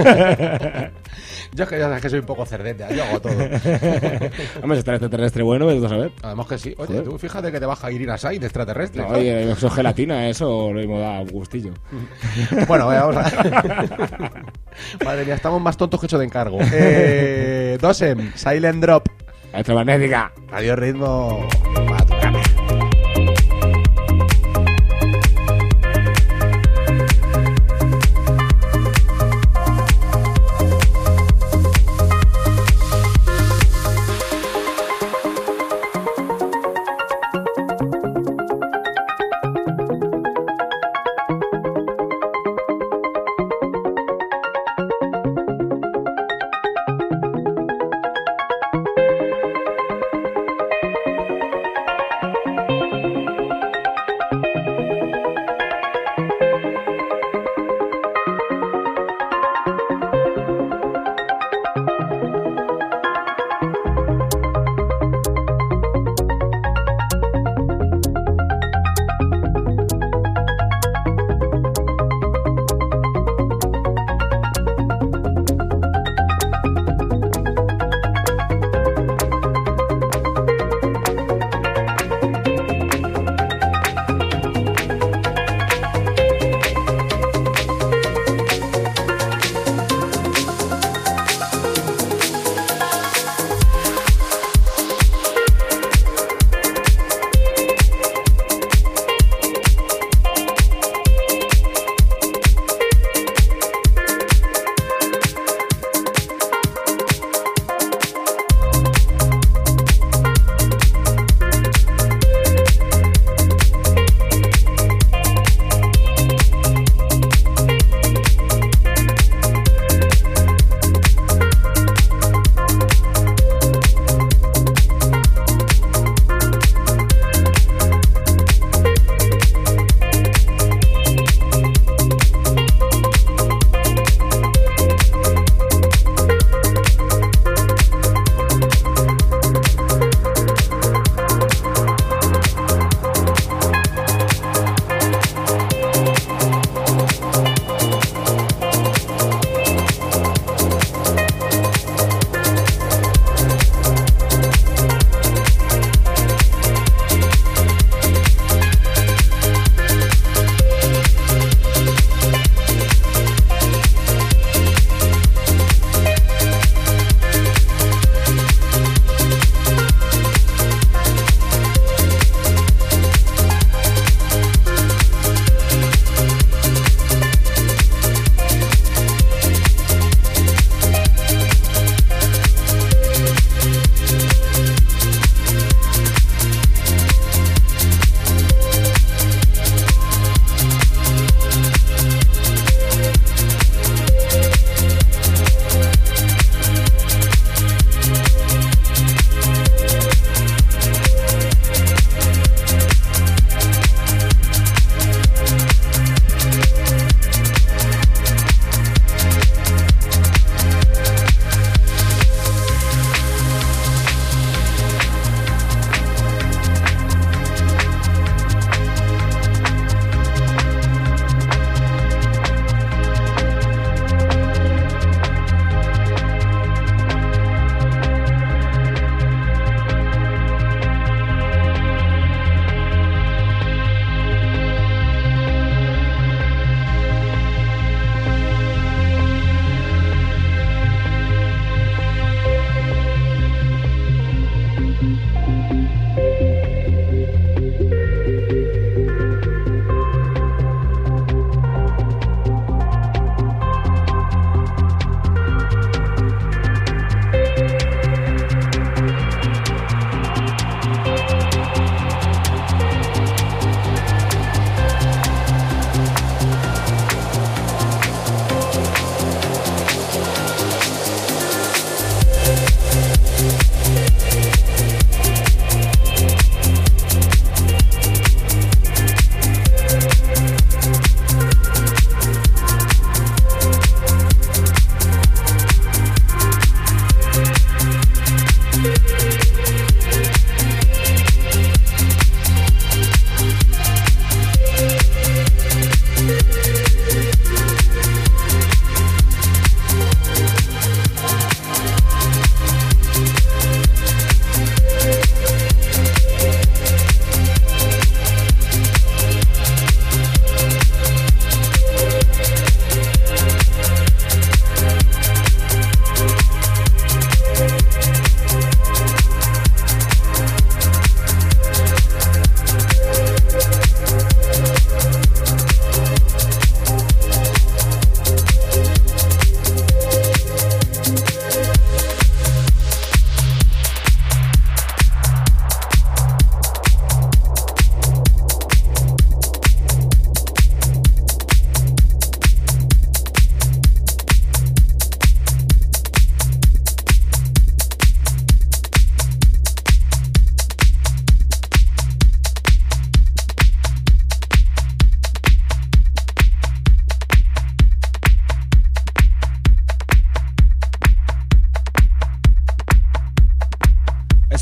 Yo es que ya sabes que soy un poco cerdete, yo hago todo. Hombre, si está el extraterrestre bueno, vete a saber. Además que sí. Oye, joder, tú fíjate que te baja Irina Sai de extraterrestre. No, oye, eso es gelatina, eso lo mismo da gustillo. Bueno, vamos a... Madre mía, estamos más tontos que hecho de encargo. Eh, Dosem, Silent Drop. Electromagnética. Radio Ritmo. A tu cama.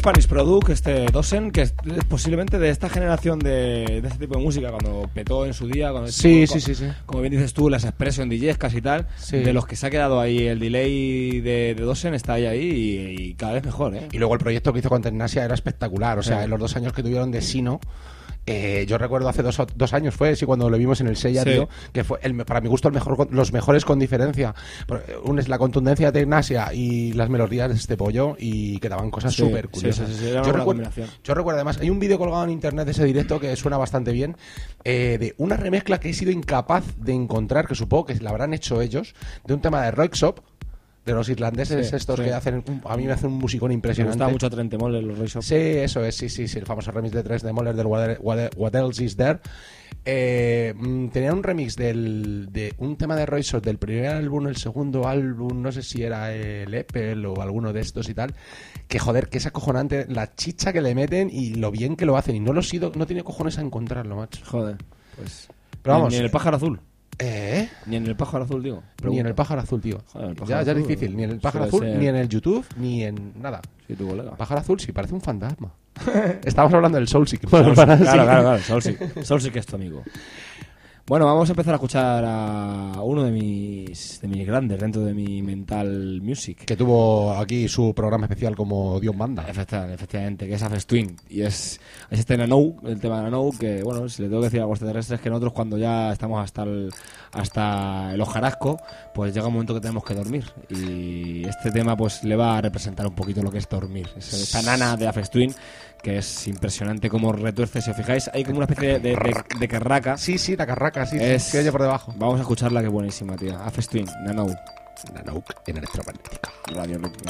Spanish Product, este Dosen, que es posiblemente de esta generación de, de este tipo de música, cuando petó en su día, cuando Sí, como, sí, sí, sí. como bien dices tú, las Expression D Js casi tal, Sí. de los que se ha quedado ahí el delay de, de Dosen está ahí, ahí y, y cada vez mejor, ¿eh? Y luego el proyecto que hizo con Tecnasia era espectacular. O sea, Sí. en los dos años que tuvieron de Sino, eh, yo recuerdo hace dos, dos años fue, sí, cuando lo vimos en el Sella, Sí. tío, que fue el, para mi gusto el mejor, con- los mejores con diferencia. Un es la contundencia de Tecnasia y las melodías de este pollo, y quedaban cosas Sí, súper sí, curiosas. sí, sí, sí, era una yo, buena recuerdo, combinación. yo recuerdo además, hay un vídeo colgado en internet de ese directo que suena bastante bien, eh, de una remezcla que he sido incapaz de encontrar, que supongo que la habrán hecho ellos, de un tema de Roixop, de los irlandeses Sí, estos sí. que hacen, un- a mí me hacen un musicón Me impresionante. gustaba mucho a Trent Moller, los Ray Shop. Sí, eso es, sí, sí, sí, el famoso remix de tres de Moller del What, What- What Else Is There. Eh, mm, tenían un remix del, de un tema de Royce del primer álbum, el segundo álbum, no sé si era el Apple o alguno de estos y tal, que joder, que es acojonante la chicha que le meten y lo bien que lo hacen, y no lo he sido, no tiene cojones a encontrarlo, macho. Joder, pues... Pero vamos, ni en el pájaro azul. ¿Eh? Ni en el pájaro azul, digo. Ni en Pregunto. el pájaro azul, tío. Joder, el pájaro ya, ya es azul, difícil, ni en el pájaro suele azul, ser- ni en el YouTube, ni en nada. Sí, tu colega. Pájaro azul sí, parece un fantasma. Estamos hablando del Soulseek. Soulseek, Para- claro, sí. claro, claro, Soulseek. Soulseek es tu amigo. Bueno, vamos a empezar a escuchar a uno de mis, de mis grandes dentro de mi mental music. Que tuvo aquí su programa especial como Dios manda. Efectivamente, efectivamente, que es Aphest Twin. Y es, es este Nanou, el tema de Nanou, que bueno, si le tengo que decir a los extraterrestres, que nosotros cuando ya estamos hasta el, hasta el hojarasco, pues llega un momento que tenemos que dormir. Y este tema pues le va a representar un poquito lo que es dormir. Es esta nana de Aphest Twin, que es impresionante cómo retuerce, si os fijáis, hay como una especie de, de, de, de carraca. Sí, sí, la carraca, sí, Es- sí, que oye por debajo. Vamos a escucharla, que es buenísima, tía. Aphest Twin, Nanou, Nanook en electromagnética. Radio Ritmo.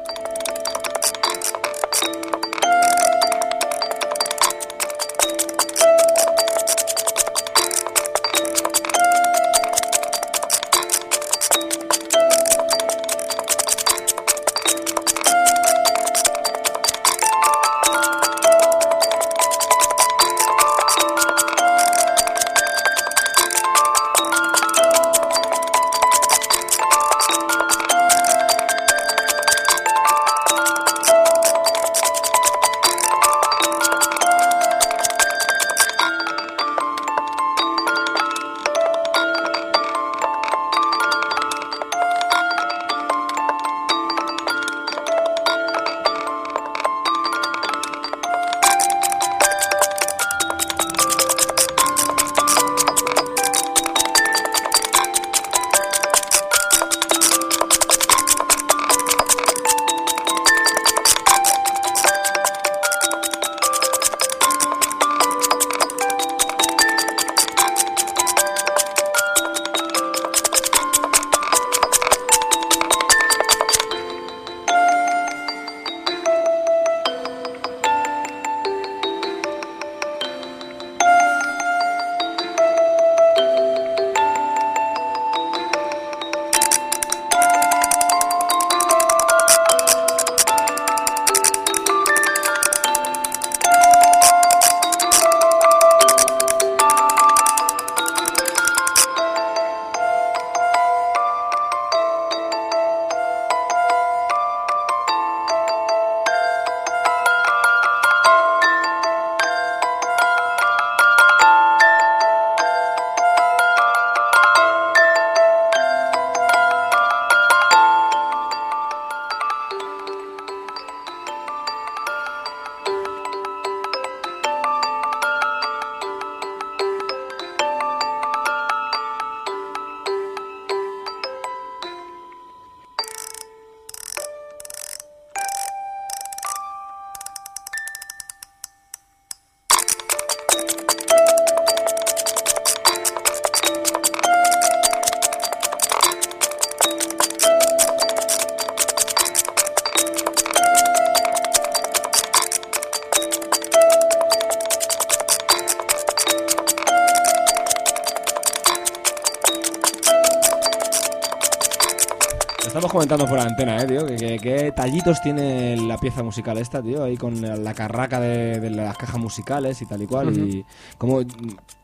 Estamos comentando por la antena, eh, tío, que, que, que tallitos tiene la pieza musical esta, tío, ahí con la carraca de, de las cajas musicales y tal y cual, Ujú. y como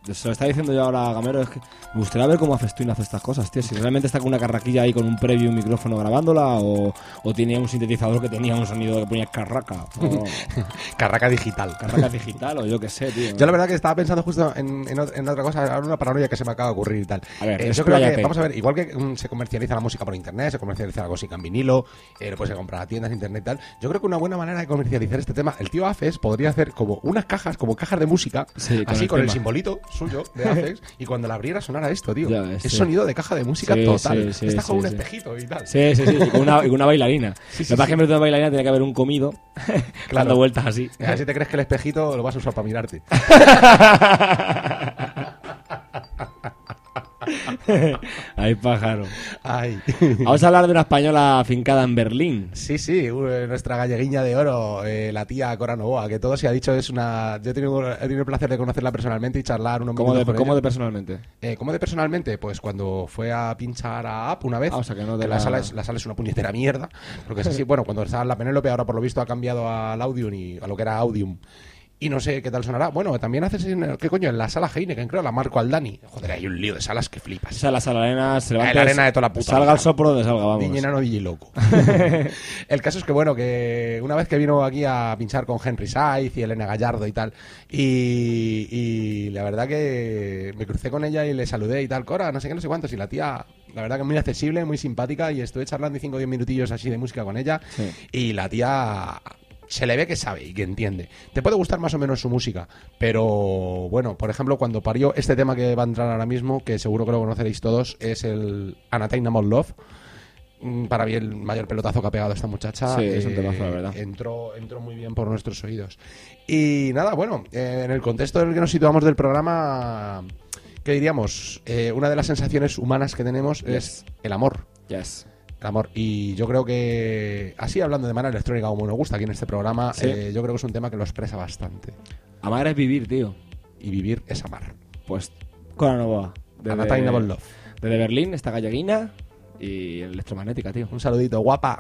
se lo está diciendo yo ahora a Gamero, es que me gustaría ver cómo Afestuin hace estas cosas, tío. Si realmente está con una carraquilla ahí con un previo y un micrófono grabándola o, o tenía un sintetizador que tenía un sonido que ponía carraca. O Carraca digital. carraca digital o yo qué sé, tío. Yo la verdad que estaba pensando justo en, en, en otra cosa, ahora una paranoia que se me acaba de ocurrir y tal. A ver, Eh, yo creo que, expláyate. vamos a ver, igual que mm, se comercializa la música por internet, se comercializa la música en vinilo, eh, lo puedes comprar a tiendas, internet y tal. Yo creo que una buena manera de comercializar este tema, el tío Afes podría hacer como unas cajas, como cajas de música, Sí, con así el con el tema. simbolito suyo de Afes, y cuando la abriera sonara esto, tío. Ya ves, es sí. sonido de caja de música Sí, total. sí, sí, Está con sí, un sí. espejito y tal. Sí, sí, sí, y con una, y con una bailarina. Sí, sí, Lo que pasa es sí. que en vez de una bailarina tiene que haber un comido dando vueltas así. A ver si te crees que el espejito lo vas a usar para mirarte. Ay, pájaro. Ay. Vamos a hablar de una española afincada en Berlín. Sí, sí, uh, nuestra galleguiña de oro, eh, la tía Cora Novoa, que todo se ha dicho es una... Yo he tenido, he tenido el placer de conocerla personalmente y charlar unos ¿Cómo minutos de, con cómo ella. de personalmente? Eh, ¿Cómo de personalmente? Pues cuando fue a pinchar a App una vez, Ah, o sea que no de que la... la- sala es, la sala es una puñetera mierda, porque es así, bueno, cuando estaba en la Penélope, ahora por lo visto ha cambiado al Audium y a lo que era Audium. Y no sé qué tal sonará. Bueno, también haces en, ¿qué coño? En la sala Heineken, creo, la Marco Aldani. Joder, hay un lío de salas que flipas. O sea, la sala arena se levanta. la arena de toda la puta Salga vida. al soplo donde salga, vamos. Viñenano Villiloco. El caso es que, bueno, que una vez que vino aquí a pinchar con Henry Saiz y Elena Gallardo y tal, y, y la verdad que me crucé con ella y le saludé y tal, Cora, no sé qué, no sé cuántos, y la tía, la verdad que muy accesible, muy simpática, y estuve charlando cinco o diez minutillos así de música con ella, Sí. y la tía... se le ve que sabe y que entiende. Te puede gustar más o menos su música, pero bueno, por ejemplo, cuando parió este tema que va a entrar ahora mismo, que seguro que lo conoceréis todos, es el Unattainable Love. Mm, Para mí el mayor pelotazo que ha pegado esta muchacha. Sí, es un temazo, la verdad. Entró, entró muy bien por nuestros oídos. Y nada, bueno, eh, en el contexto en el que nos situamos del programa, ¿qué diríamos? Eh, una de las sensaciones humanas que tenemos Yes. es el amor. Yes. El amor. Y yo creo que, así hablando de manera electrónica como nos gusta aquí en este programa, Sí. eh, yo creo que es un tema que lo expresa bastante. Amar es vivir, tío. Y vivir es amar. Pues Cora Novoa. Unattainable Love. Desde Berlín, esta galleguina y electromagnética, tío. Un saludito, guapa.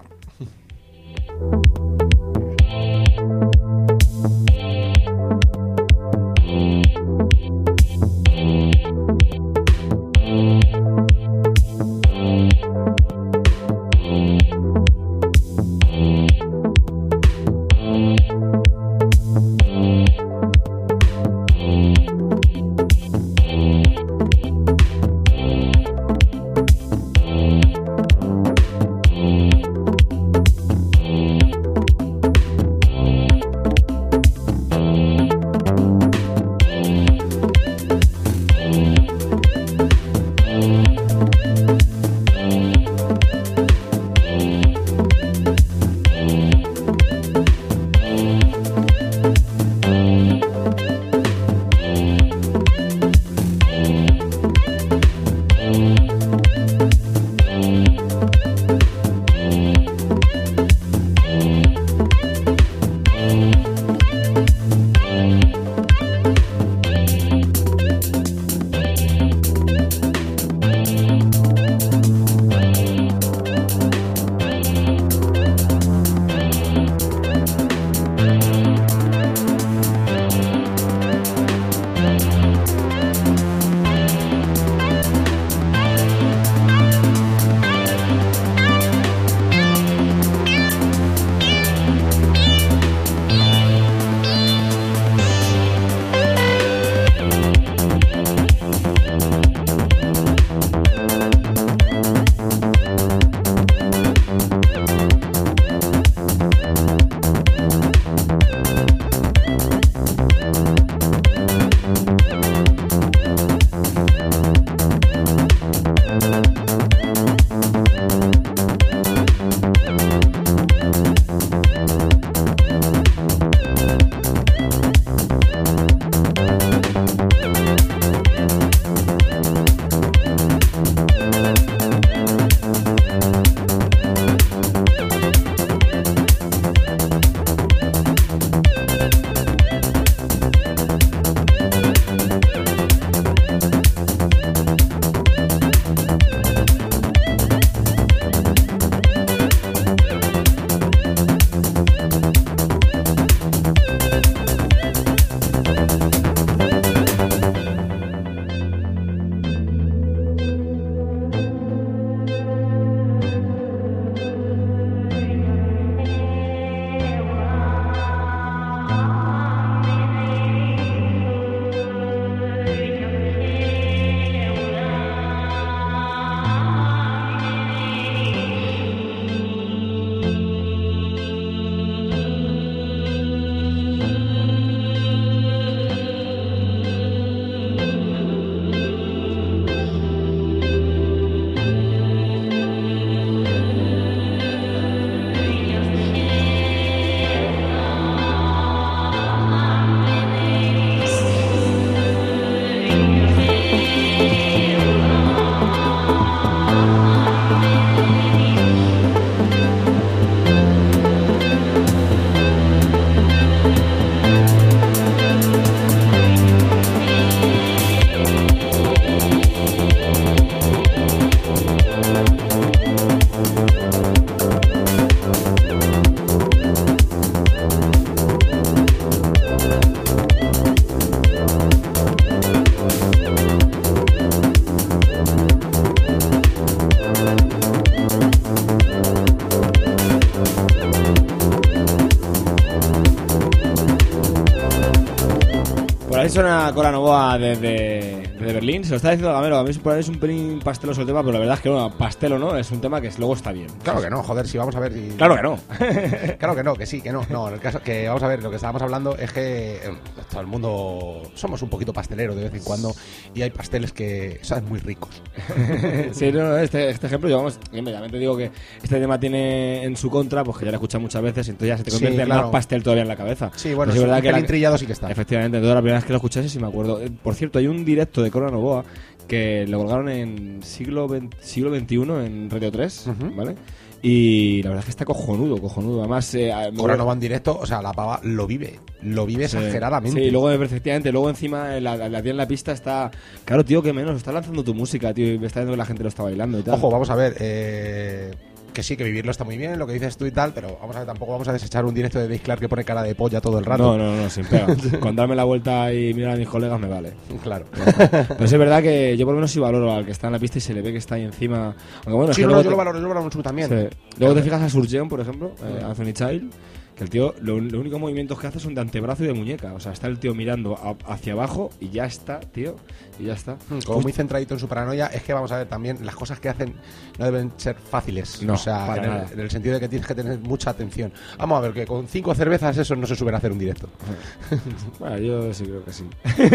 suena Cora Novoa desde, desde Berlín. Se lo está diciendo Gamero. A mí por ahí es un pelín pasteloso el tema, pero la verdad es que bueno, pastelo no, es un tema que luego está bien. Claro que no, joder, si vamos a ver... Si... Claro que no. Claro que no, que sí, que no. No, en el caso que vamos a ver, lo que estábamos hablando es que eh, todo el mundo somos un poquito pasteleros de vez en cuando y hay pasteles que saben muy ricos. Sí, no, no, este, este ejemplo, yo vamos, inmediatamente digo que este tema tiene en su contra, pues que ya lo he escuchado muchas veces, entonces ya se te convierte Sí, en claro. más pastel todavía en la cabeza. Sí, bueno, Pues es verdad que que el la- trillado sí que está. Efectivamente, entonces la primera vez que lo escuché sí me acuerdo. Eh, Por cierto, hay un directo de Cora Novoa que lo colgaron en siglo veinte, siglo veintiuno en Radio tres, Ujú. ¿vale? Y la verdad es que está cojonudo, cojonudo. Además, eh, me- Ahora no va en directo, o sea, la pava lo vive, lo vive Sí. exageradamente. Sí, luego efectivamente, luego encima la, la, la tía en la pista está... Claro, tío, que menos, está lanzando tu música, tío, y está viendo que la gente lo está bailando y tal. Ojo, vamos a ver, eh, que sí, que vivirlo está muy bien, lo que dices tú y tal, pero vamos a ver, tampoco vamos a desechar un directo de Dave Clark que pone cara de polla todo el rato. No, no, no, sin pega. Con darme la vuelta y mirar a mis colegas me vale. Claro. Pero es verdad que yo por lo menos sí valoro al que está en la pista y se le ve que está ahí encima. Aunque bueno, es Sí, que no, luego yo te- lo valoro, yo lo valoro mucho también. sí. Luego te fijas a Surgeon, por ejemplo, eh, Anthony Child, que el tío, lo- los únicos movimientos que hace son de antebrazo y de muñeca. O sea, está el tío mirando a- hacia abajo y ya está, tío, y ya está. Como muy centradito en su paranoia, es que vamos a ver también, las cosas que hacen no deben ser fáciles. No, o sea, para en nada. el, en el sentido de que tienes que tener mucha atención. Vamos a ver, que con cinco cervezas eso no se suele hacer un directo. Bueno, yo sí creo que sí.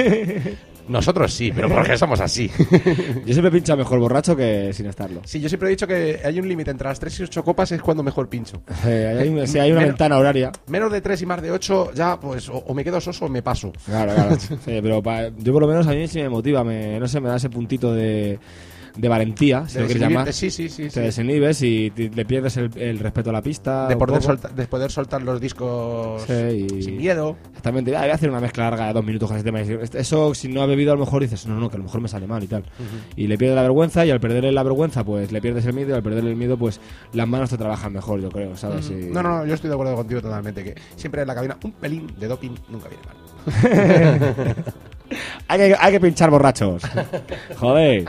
Nosotros sí, pero porque somos así. Yo siempre pincho mejor borracho que sin estarlo. Sí, yo siempre he dicho que hay un límite entre las tres y ocho copas es cuando mejor pincho. Eh, hay, un- sí, hay una Menos- ventana horaria. Menos de tres y más de ocho, ya pues o, o me quedo soso o me paso. Claro, claro. Sí, pero pa- yo por lo menos a mí sí me motiva, me, no sé, me da ese puntito de, de valentía, si De lo quieres desinhibirte, llamar. sí, sí, sí, Te sí. desinhibes y te- le pierdes el, el respeto a la pista. De un poder, poco. soltar, de poder soltar los discos Sí, y- sin miedo. Exactamente, ah, voy a hacer una mezcla larga de dos minutos con ese tema. Y eso, si no has bebido, a lo mejor dices, no, no, que a lo mejor me sale mal y tal. Y le pierdes la vergüenza, y al perderle la vergüenza, pues le pierdes el miedo, y al perderle el miedo, pues las manos te trabajan mejor, yo creo, ¿sabes? Y- No, no, no, yo estoy de acuerdo contigo totalmente. Que siempre en la cabina un pelín de doping nunca viene mal. hay, que, hay que pinchar borrachos. Joder.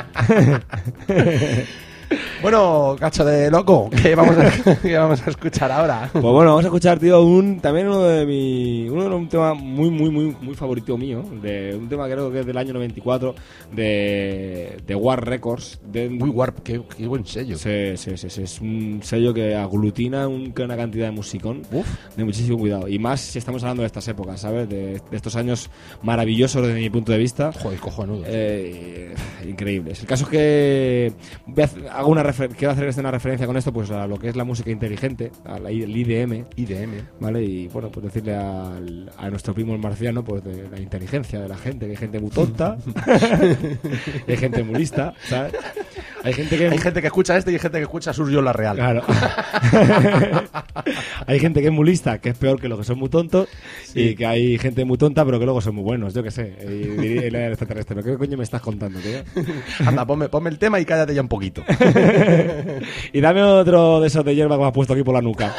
Bueno, cacho de loco, ¿qué vamos a, qué vamos a escuchar ahora? Pues bueno, vamos a escuchar, tío, un también uno de mi uno de un tema muy muy muy muy favorito mío, de un tema creo que es del año noventa y cuatro de de War Records, de Muy warp, qué, qué buen sello. Sí, sí, sí, sí, es un sello que aglutina un- una cantidad de musicón Uf. de muchísimo cuidado, y más si estamos hablando de estas épocas, ¿sabes? De, de estos años maravillosos desde mi punto de vista. Joder, cojonudo. Eh, increíbles. El caso es que voy a hacer- hago una refer- quiero hacer una referencia con esto, pues a lo que es la música inteligente, al I D M, I D M. ¿vale? Y bueno, pues decirle al- a nuestro primo el marciano, pues de la inteligencia de la gente, que hay gente muy tonta, y hay gente muy lista, ¿sabes? Hay gente que Hay gente que escucha este y hay gente que escucha Surgeon La Real. Claro. Hay gente que es muy lista, que es peor que los que son muy tontos, y que hay gente muy tonta, pero que luego son muy buenos, yo qué sé. Y diría el extraterrestre, ¿pero qué coño me estás contando, tío? Anda, ponme, ponme el tema y cállate ya un poquito. Y dame otro de esos de hierba que me has puesto aquí por la nuca.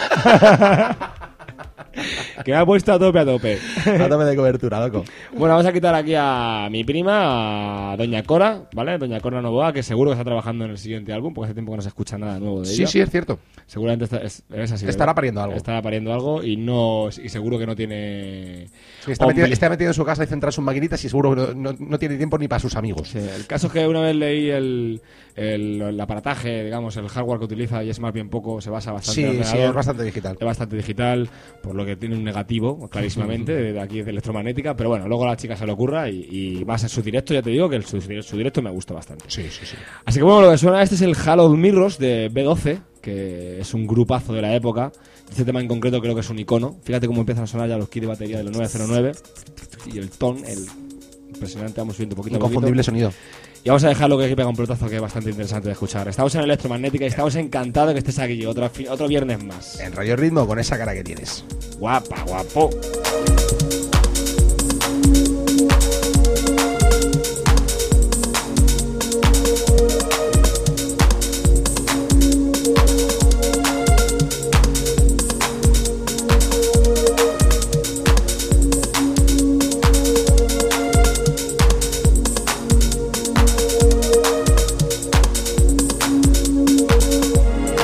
Que me ha puesto a tope a tope. A tope de cobertura, loco. Bueno, vamos a quitar aquí a mi prima, a Doña Cora, ¿vale? Doña Cora Novoa, que seguro que está trabajando en el siguiente álbum, porque hace tiempo que no se escucha nada nuevo de Sí, ella. sí, es cierto. Seguramente está, es, es así. Estará ¿verdad? pariendo algo. Estará pariendo algo y no y seguro que no tiene... Sí, está, metido, Omni- está metido en su casa y centrado en sus maquinitas y seguro que no, no- no tiene tiempo ni para sus amigos. Sí, el caso es que una vez leí el, el, el aparataje, digamos, el hardware que utiliza, y es más bien poco, se basa bastante Sí, en sí, ordenador. es bastante digital. Es bastante digital, por lo que tiene un negativo, clarísimamente, de aquí de electromagnética, pero bueno, luego a la chica se le ocurra y, y va a ser su directo, ya te digo que el, su, su directo me gusta bastante. Sí, sí, sí. Así que bueno, lo que suena este es el Halo Mirrors de B doce, que es un grupazo de la época. Este tema en concreto creo que es un icono. Fíjate cómo empiezan a sonar ya los kits de batería de los nueve cero nueve y el ton, el impresionante, vamos subiendo poquito a poquito. Inconfundible sonido. Y vamos a dejarlo que aquí pega un pelotazo que es bastante interesante de escuchar. Estamos en Electromagnética y estamos encantados de que estés aquí otro, fi- otro viernes más. En Radio Ritmo, con esa cara que tienes. Guapa, guapo.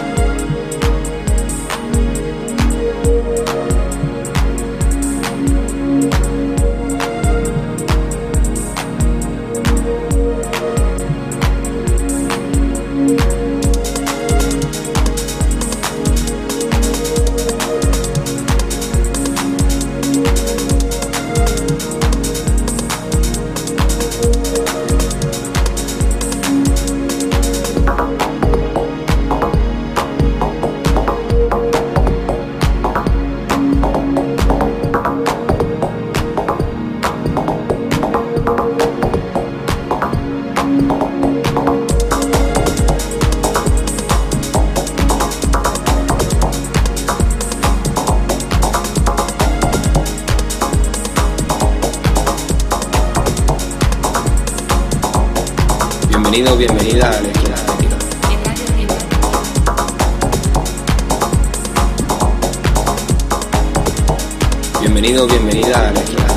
Thank Bienvenido o bienvenida a Electromagnética. Bienvenido o bienvenida a Electromagnética.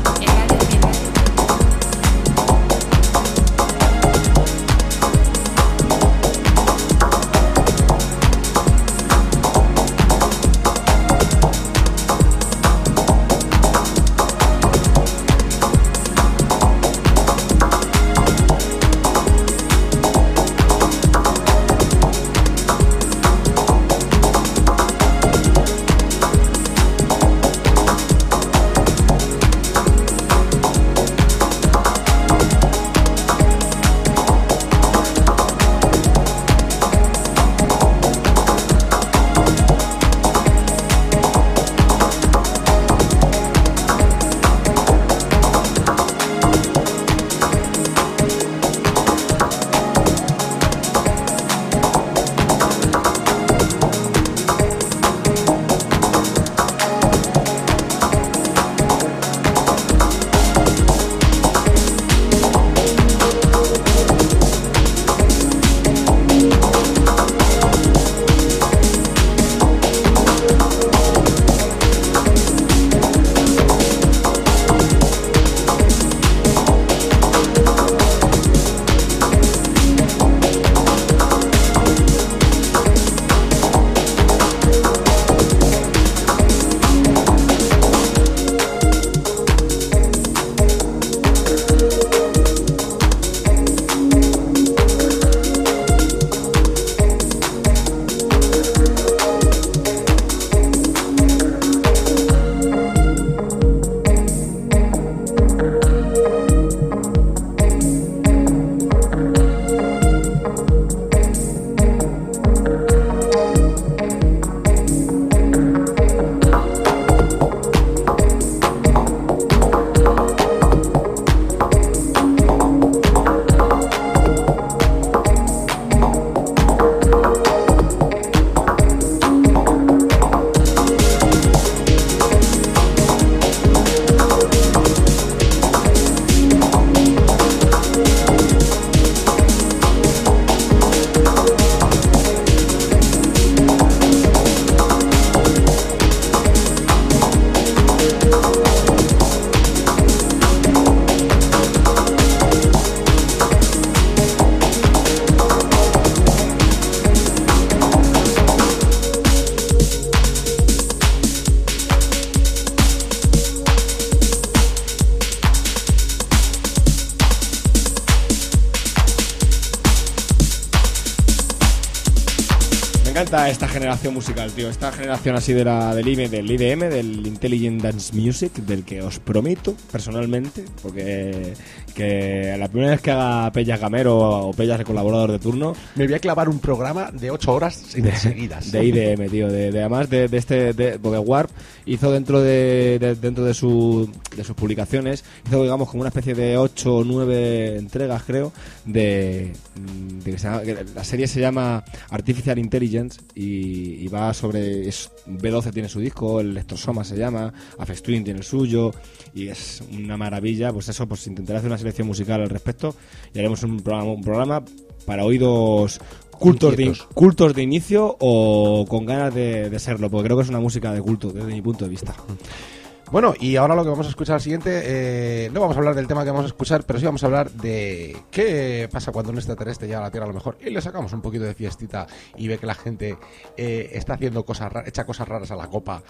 Esta generación musical, tío, esta generación así de la del I M, del I D M, del Intelligent Dance Music, del que os prometo personalmente, porque que la primera vez que haga Pellas Gamero o Pellas de colaborador de turno, me voy a clavar un programa de ocho horas seguidas de I D M, tío, de, de además de, de este, de, porque Warp hizo dentro de, de dentro de su de sus publicaciones, hizo digamos como una especie de ocho o nueve entregas, creo, de, de que se llama, que la serie se llama Artificial Intelligence y, y va sobre es, B doce tiene su disco, el Electrosoma se llama, Afestwin tiene el suyo y es una maravilla. Pues eso, pues intentaré hacer una selección musical al respecto y haremos un programa, un programa para oídos cultos de, cultos de inicio o con ganas de, de serlo, porque creo que es una música de culto desde mi punto de vista. Bueno, y ahora lo que vamos a escuchar al siguiente, eh, no vamos a hablar del tema que vamos a escuchar, pero sí vamos a hablar de qué pasa cuando un extraterrestre llega a la Tierra a lo mejor y le sacamos un poquito de fiestita y ve que la gente eh, está haciendo cosas raras, echa cosas raras a la copa,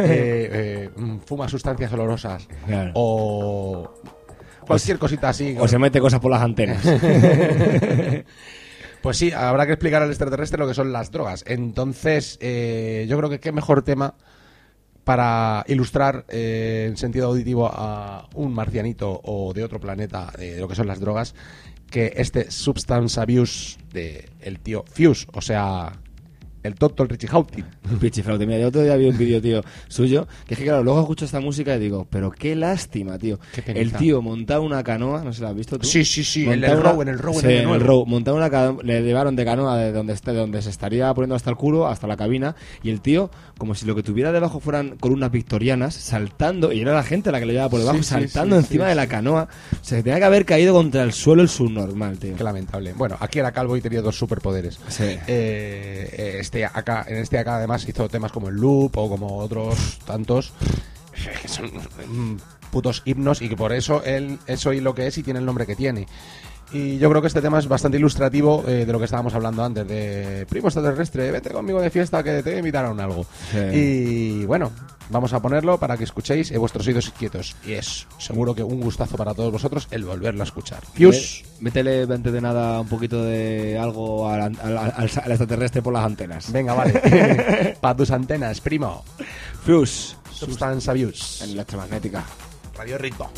eh, eh, fuma sustancias olorosas, claro, o cualquier cosita así. O se mete cosas por las antenas. Pues sí, habrá que explicar al extraterrestre lo que son las drogas. Entonces, eh, yo creo que qué mejor tema para ilustrar eh, en sentido auditivo a un marcianito o de otro planeta eh, de lo que son las drogas que este Substance Abuse de el tío Fuse, o sea, el tonto, el Richie Houghton. Richie Houghton, mira, yo otro día vi un vídeo, tío, suyo, que es que claro, luego escucho esta música y digo, pero qué lástima, tío. Qué penita. El tío montaba una canoa, no sé si la has visto tú. Sí, sí, sí, en Montaba el una- row, en el row, sí, en el en nuevo. el row. Montaba una canoa, le llevaron de canoa de donde, esté, de donde se estaría poniendo hasta el culo, hasta la cabina, y el tío, como si lo que tuviera debajo fueran columnas victorianas, saltando, y era la gente la que le llevaba por debajo, Sí, sí, saltando sí, encima sí, de la canoa. Se tenía que haber caído contra el suelo el subnormal, tío. Qué lamentable. Bueno, aquí era calvo y tenía dos superpoderes. Sí. Eh, este acá, en este acá además hizo temas como el Loop o como otros tantos que son mm, putos himnos y que por eso él es hoy lo que es y tiene el nombre que tiene. Y yo creo que este tema es bastante ilustrativo eh, de lo que estábamos hablando antes, de primo extraterrestre, vete conmigo de fiesta que te invitaron a algo. Sí. Y bueno, vamos a ponerlo para que escuchéis eh, vuestros oídos quietos. Y es seguro que un gustazo para todos vosotros el volverlo a escuchar. Pius. Métele antes de nada un poquito de algo al, al- al- al extraterrestre por las antenas. Venga, vale. Para tus antenas, primo. Fuse. Substance Abuse. En electromagnética. Radio Ritmo.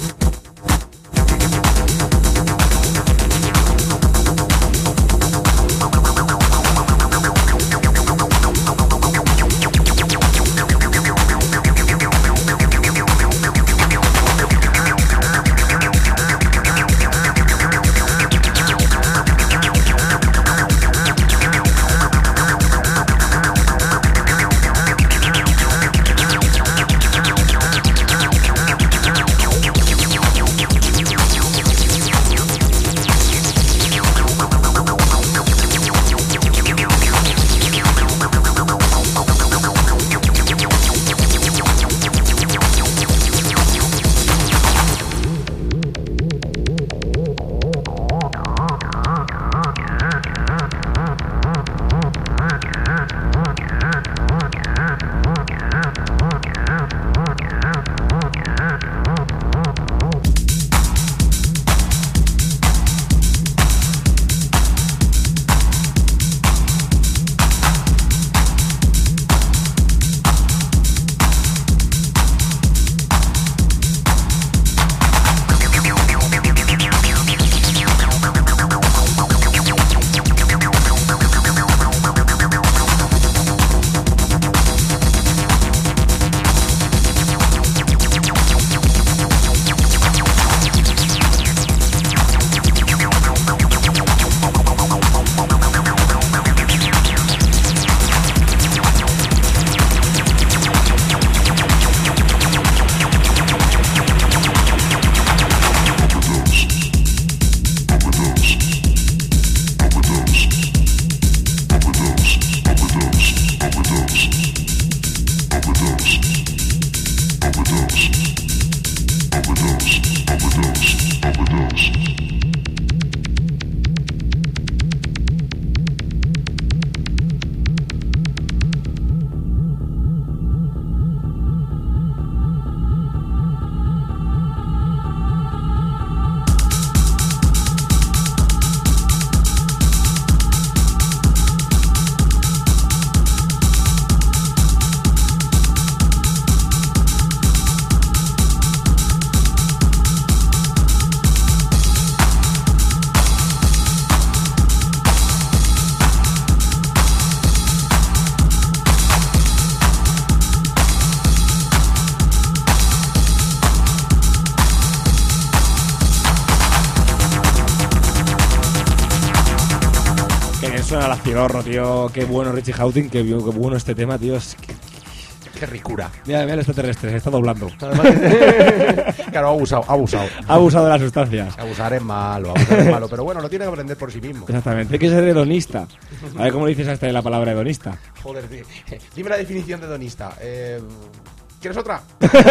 Suena la cigarro, tío. Qué bueno Richie Houghton, qué, qué bueno este tema, tío. Es que- Qué ricura. Mira, mira el extraterrestre, se está doblando. Claro, ha abusado, ha abusado. Ha abusado de las sustancias. Abusar es malo, abusar es malo, pero bueno, lo tiene que aprender por sí mismo. Exactamente, hay que ser hedonista. A ver cómo le dices a este la palabra hedonista. Joder, tío. Dime la definición de hedonista. Eh, ¿Quieres otra?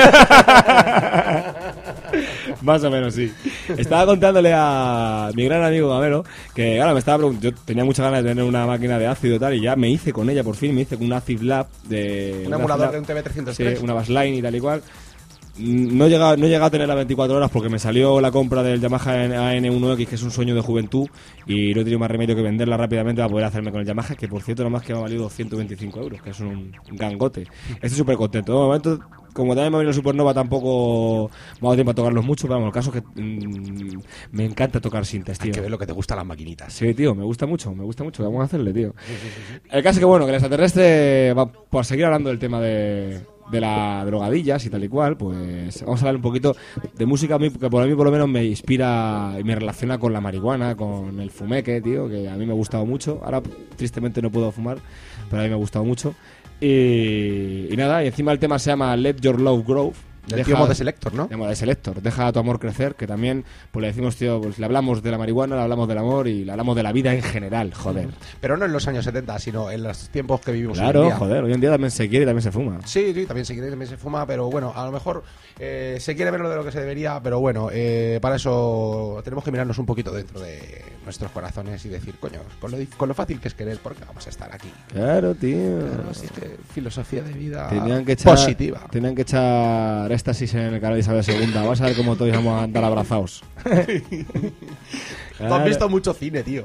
Más o menos, sí. Estaba contándole a mi gran amigo Gamero que, claro, me estaba preguntando. Yo tenía muchas ganas de tener una máquina de ácido y tal, y ya me hice con ella, por fin, me hice con un Acid Lab de. Un emulador de un T V trescientos tres. Sí, una bassline y tal y cual. no he llegado, no he llegado a tener las veinticuatro horas porque me salió la compra del Yamaha A N uno X, que es un sueño de juventud, y no he tenido más remedio que venderla rápidamente para poder hacerme con el Yamaha, que por cierto nada más que me ha valido ciento veinticinco euros, que es un gangote. Estoy súper contento. De momento, como también me ha venido el Supernova, tampoco me ha dado tiempo a tocarlos mucho, pero vamos, el caso es que mmm, me encanta tocar sintes, tío. Hay que ver lo que te gustan las maquinitas. Sí, tío, me gusta mucho, me gusta mucho. Vamos a hacerle, tío. Sí, sí, sí, sí. El caso es que, bueno, que el extraterrestre, va, por seguir hablando del tema de... de la drogadillas y tal y cual, pues vamos a hablar un poquito de música a mí, que por a mí por lo menos me inspira y me relaciona con la marihuana, con el fumeque, tío, que a mí me ha gustado mucho. Ahora tristemente no puedo fumar, pero a mí me ha gustado mucho. Y, y nada, y encima el tema se llama Let Your Love Grow. El tío de Selector, ¿no? De Selector. Deja tu amor crecer, que también, pues le decimos, tío, pues le hablamos de la marihuana, le hablamos del amor y le hablamos de la vida en general, joder. Pero no en los años setenta, sino en los tiempos que vivimos claro, hoy en día. Claro, joder, hoy en día también se quiere y también se fuma. Sí, sí, también se quiere y también se fuma, pero bueno, a lo mejor eh, se quiere menos de lo que se debería, pero bueno, eh, para eso tenemos que mirarnos un poquito dentro de nuestros corazones y decir, coño, con lo, con lo fácil que es querer, porque vamos a estar aquí. Claro, tío. Claro, si es que filosofía de vida tenían que echar, positiva. Tenían que echar éxtasis en el canal de Isabel segunda. Vamos a ver cómo todos vamos a andar abrazados. Tú has visto mucho cine, tío.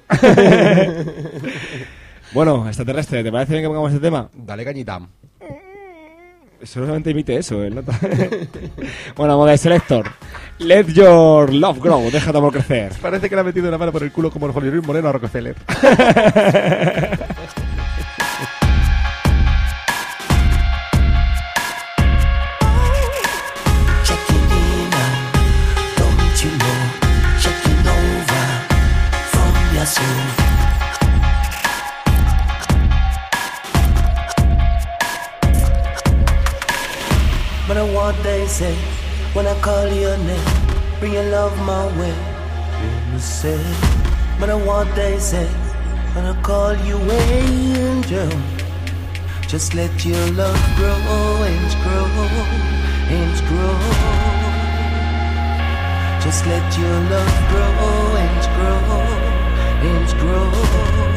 Bueno, extraterrestre, ¿te parece bien que pongamos este tema? Dale cañita. Solamente imite eso, ¿eh? Bueno, vamos de Selector. Let your love grow. Deja tu amor crecer. Parece que le ha metido una mano por el culo como el Hollywood Moreno a Rockefeller. But I what they say when I call your name, bring your love my way. You say, but I what they say when I call you angel. Just let your love grow and grow and grow. Just let your love grow and grow and grow.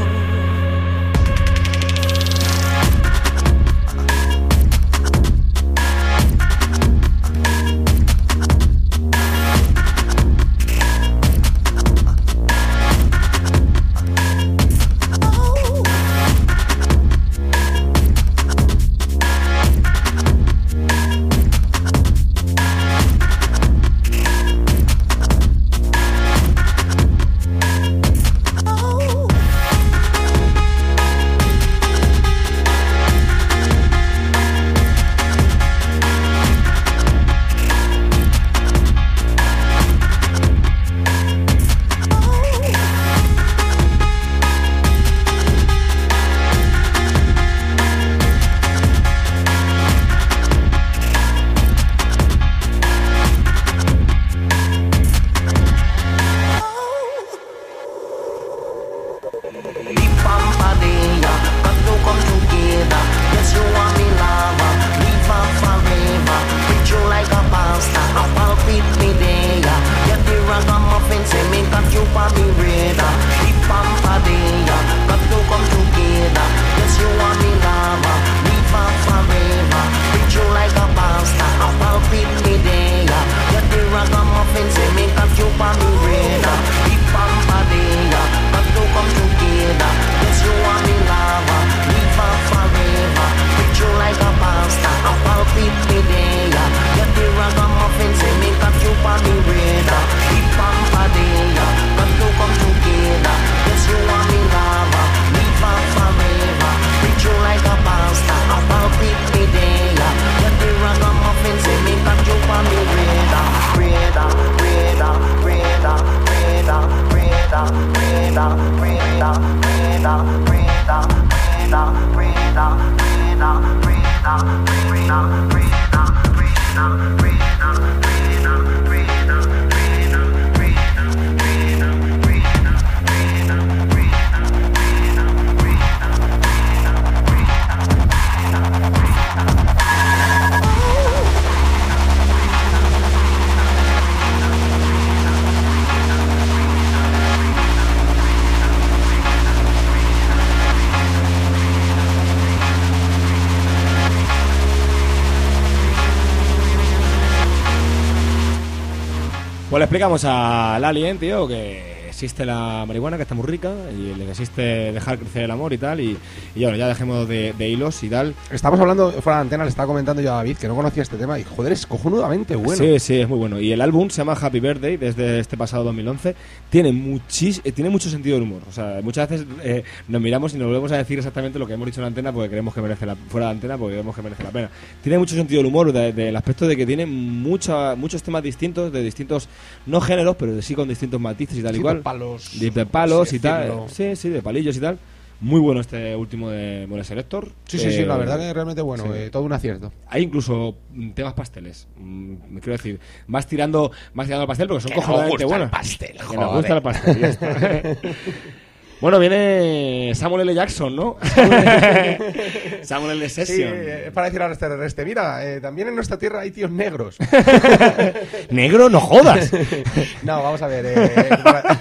Pues le explicamos al alien, tío, que existe la marihuana, que está muy rica, y que existe dejar crecer el amor y tal, y, y bueno, ya dejemos de, de hilos y tal. Estamos hablando, fuera de antena, le estaba comentando yo a David, que no conocía este tema, y joder, es cojonudamente bueno. Sí, sí, es muy bueno. Y el álbum se llama Happy Birthday, desde este pasado dos mil once. Tiene, muchis, eh, tiene mucho sentido del humor. O sea, muchas veces eh, nos miramos y nos volvemos a decir exactamente lo que hemos dicho en la antena porque creemos que merece la fuera de antena porque creemos que merece la pena. Tiene mucho sentido del humor, del de, de aspecto de que tiene mucha, muchos temas distintos, de distintos, no géneros, pero sí con distintos matices y tal Sí, y cual. de palos. De palos sí y tal. decirlo. Sí, sí, de palillos y tal. Muy bueno este último de Mole Selector. Sí, sí, Eh, sí, la verdad que es realmente bueno, sí. eh, todo un acierto. Hay incluso mm, temas pasteles. Mm, me quiero decir, más tirando, más tirando al pastel porque son Que nos cojonadamente gusta el buenos. pastel, Que nos joder. gusta el pastel. Ya está. Bueno, viene Samuel L. Jackson, ¿no? Samuel L. Sí, Session. eh, es para decir al extraterrestre, mira, eh, también en nuestra tierra hay tíos negros. Negro, no jodas. No, vamos a ver. Eh, eh, para...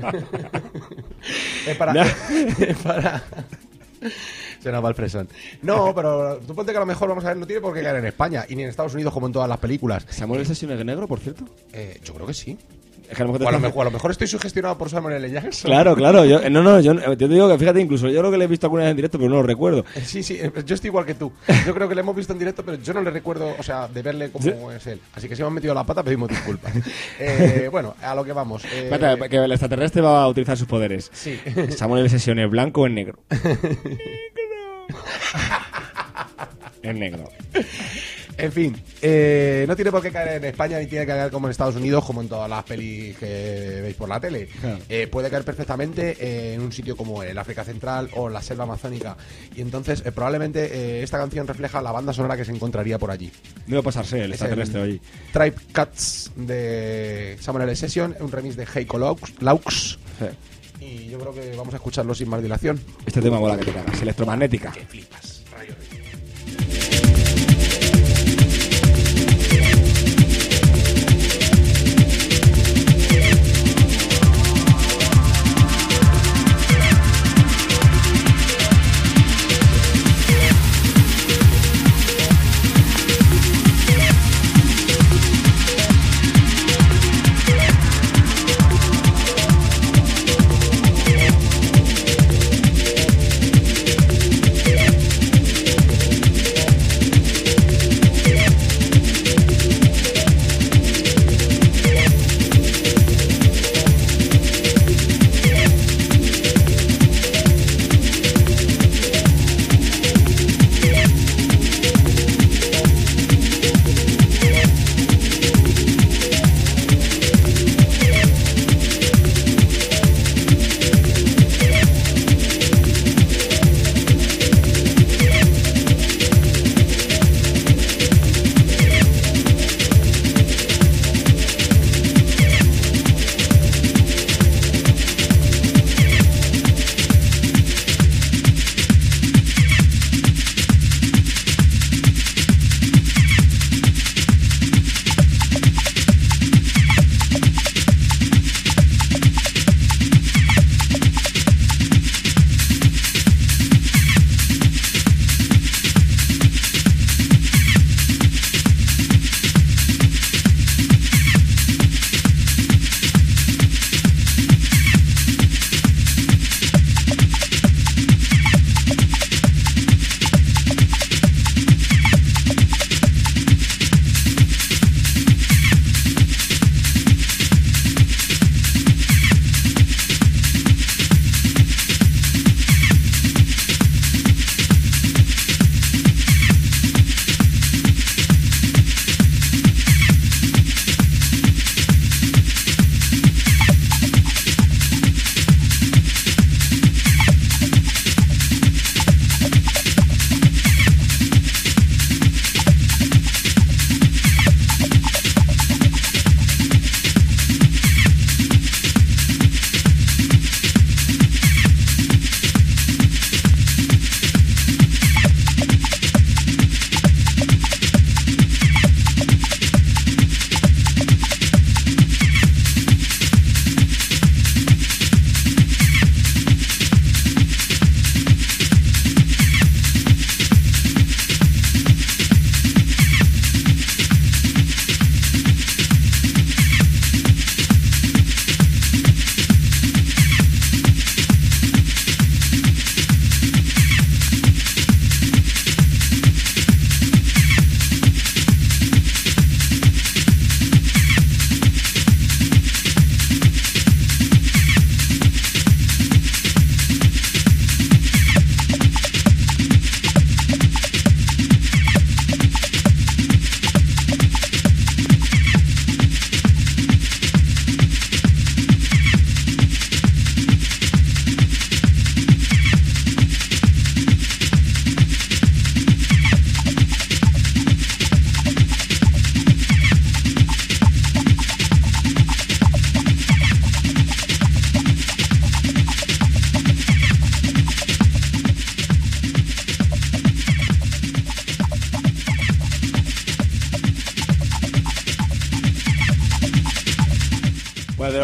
es para... No. es para... Se nos va el fresón. No, pero tú ponte que a lo mejor, vamos a ver, no tiene por qué caer en España y ni en Estados Unidos como en todas las películas. ¿Samuel L. Session es negro, por cierto? Eh, yo creo que sí. Es que a lo mejor te O a, lo estás- mejor, a lo mejor estoy sugestionado por Samuel L. Jackson. Claro, claro. Yo, no, no, yo, yo te digo que fíjate, incluso yo creo que le he visto alguna vez en directo, pero no lo recuerdo. Eh, Sí, sí, eh, yo estoy igual que tú. Yo creo que le hemos visto en directo, pero yo no le recuerdo, o sea, de verle como ¿Sí? es él. Así que si hemos metido la pata, pedimos disculpas. Eh, bueno, a lo que vamos. Eh, Espérate, que el extraterrestre va a utilizar sus poderes. Sí. Samuel L. Session es blanco o es negro. Es negro. En fin, eh, no tiene por qué caer en España ni tiene que caer como en Estados Unidos, como en todas las pelis que veis por la tele. Claro. Eh, puede caer perfectamente eh, en un sitio como el África Central o la selva amazónica. Y entonces, eh, probablemente eh, esta canción refleja la banda sonora que se encontraría por allí. No iba a pasarse el Es extraterrestre el hoy. Tribe Cuts de Samuel L. Session, un remix de Heiko Laux. Laux. Sí. Y yo creo que vamos a escucharlo sin más dilación. Este tema mola que te cagas. Electromagnética. Que flipas. Radio Ritmo. Thank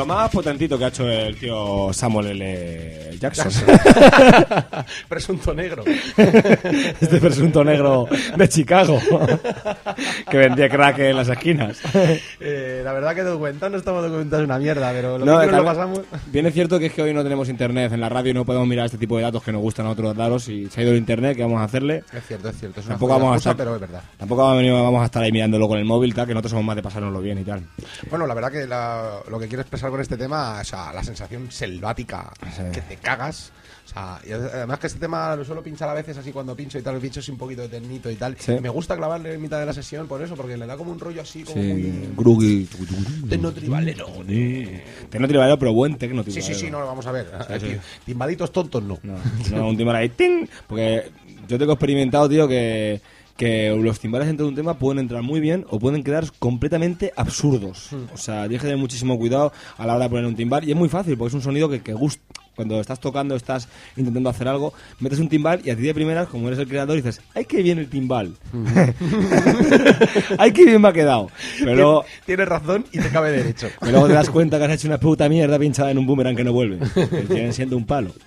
lo más potentito que ha hecho el tío Samuel L. Jackson. Presunto negro. Este presunto negro de Chicago que vendía crack en las esquinas. Eh, la verdad que documentando estamos documentando una mierda, pero lo No, que tal- lo pasamos. Bien es cierto que es que hoy no tenemos internet en la radio y no podemos mirar este tipo de datos que nos gustan a otros daros. Y se ha ido el internet, ¿qué vamos a hacerle? Es cierto, es cierto. Es una Tampoco jodida vamos a excusa, estar- pero es verdad. Tampoco vamos a, venir- vamos a estar ahí mirándolo con el móvil, tal, que nosotros somos más de pasárnoslo bien y tal. Bueno, la verdad que la- lo que quiero expresar con este tema, o sea, la sensación selvática Sí. que te cagas. O sea, y además que este tema lo suelo pinchar a veces así cuando pincho y tal, el pincho es un poquito de ternito y tal. Sí. Y me gusta clavarle en mitad de la sesión por eso, porque le da como un rollo así como muy Gruggy. tecno tribalero. Tecno tribalero, pero buen tecno Sí, tribalero. sí, sí, no lo vamos a ver. Sí, sí. Timbalitos tontos no. No, no, un timbal ahí, ¡ting! Porque yo tengo experimentado, tío, que, que los timbales dentro de un tema pueden entrar muy bien o pueden quedar completamente absurdos. O sea, tienes que tener muchísimo cuidado a la hora de poner un timbal. Y es muy fácil, porque es un sonido que, que gusta. Cuando estás tocando, estás intentando hacer algo, metes un timbal y a ti de primeras, como eres el creador, dices, ¡ay, qué bien el timbal! ¡Ay, qué bien me ha quedado! Pero luego, Tienes razón y te cabe derecho. pero luego te das cuenta que has hecho una puta mierda pinchada en un boomerang que no vuelve. Que viene siendo un palo.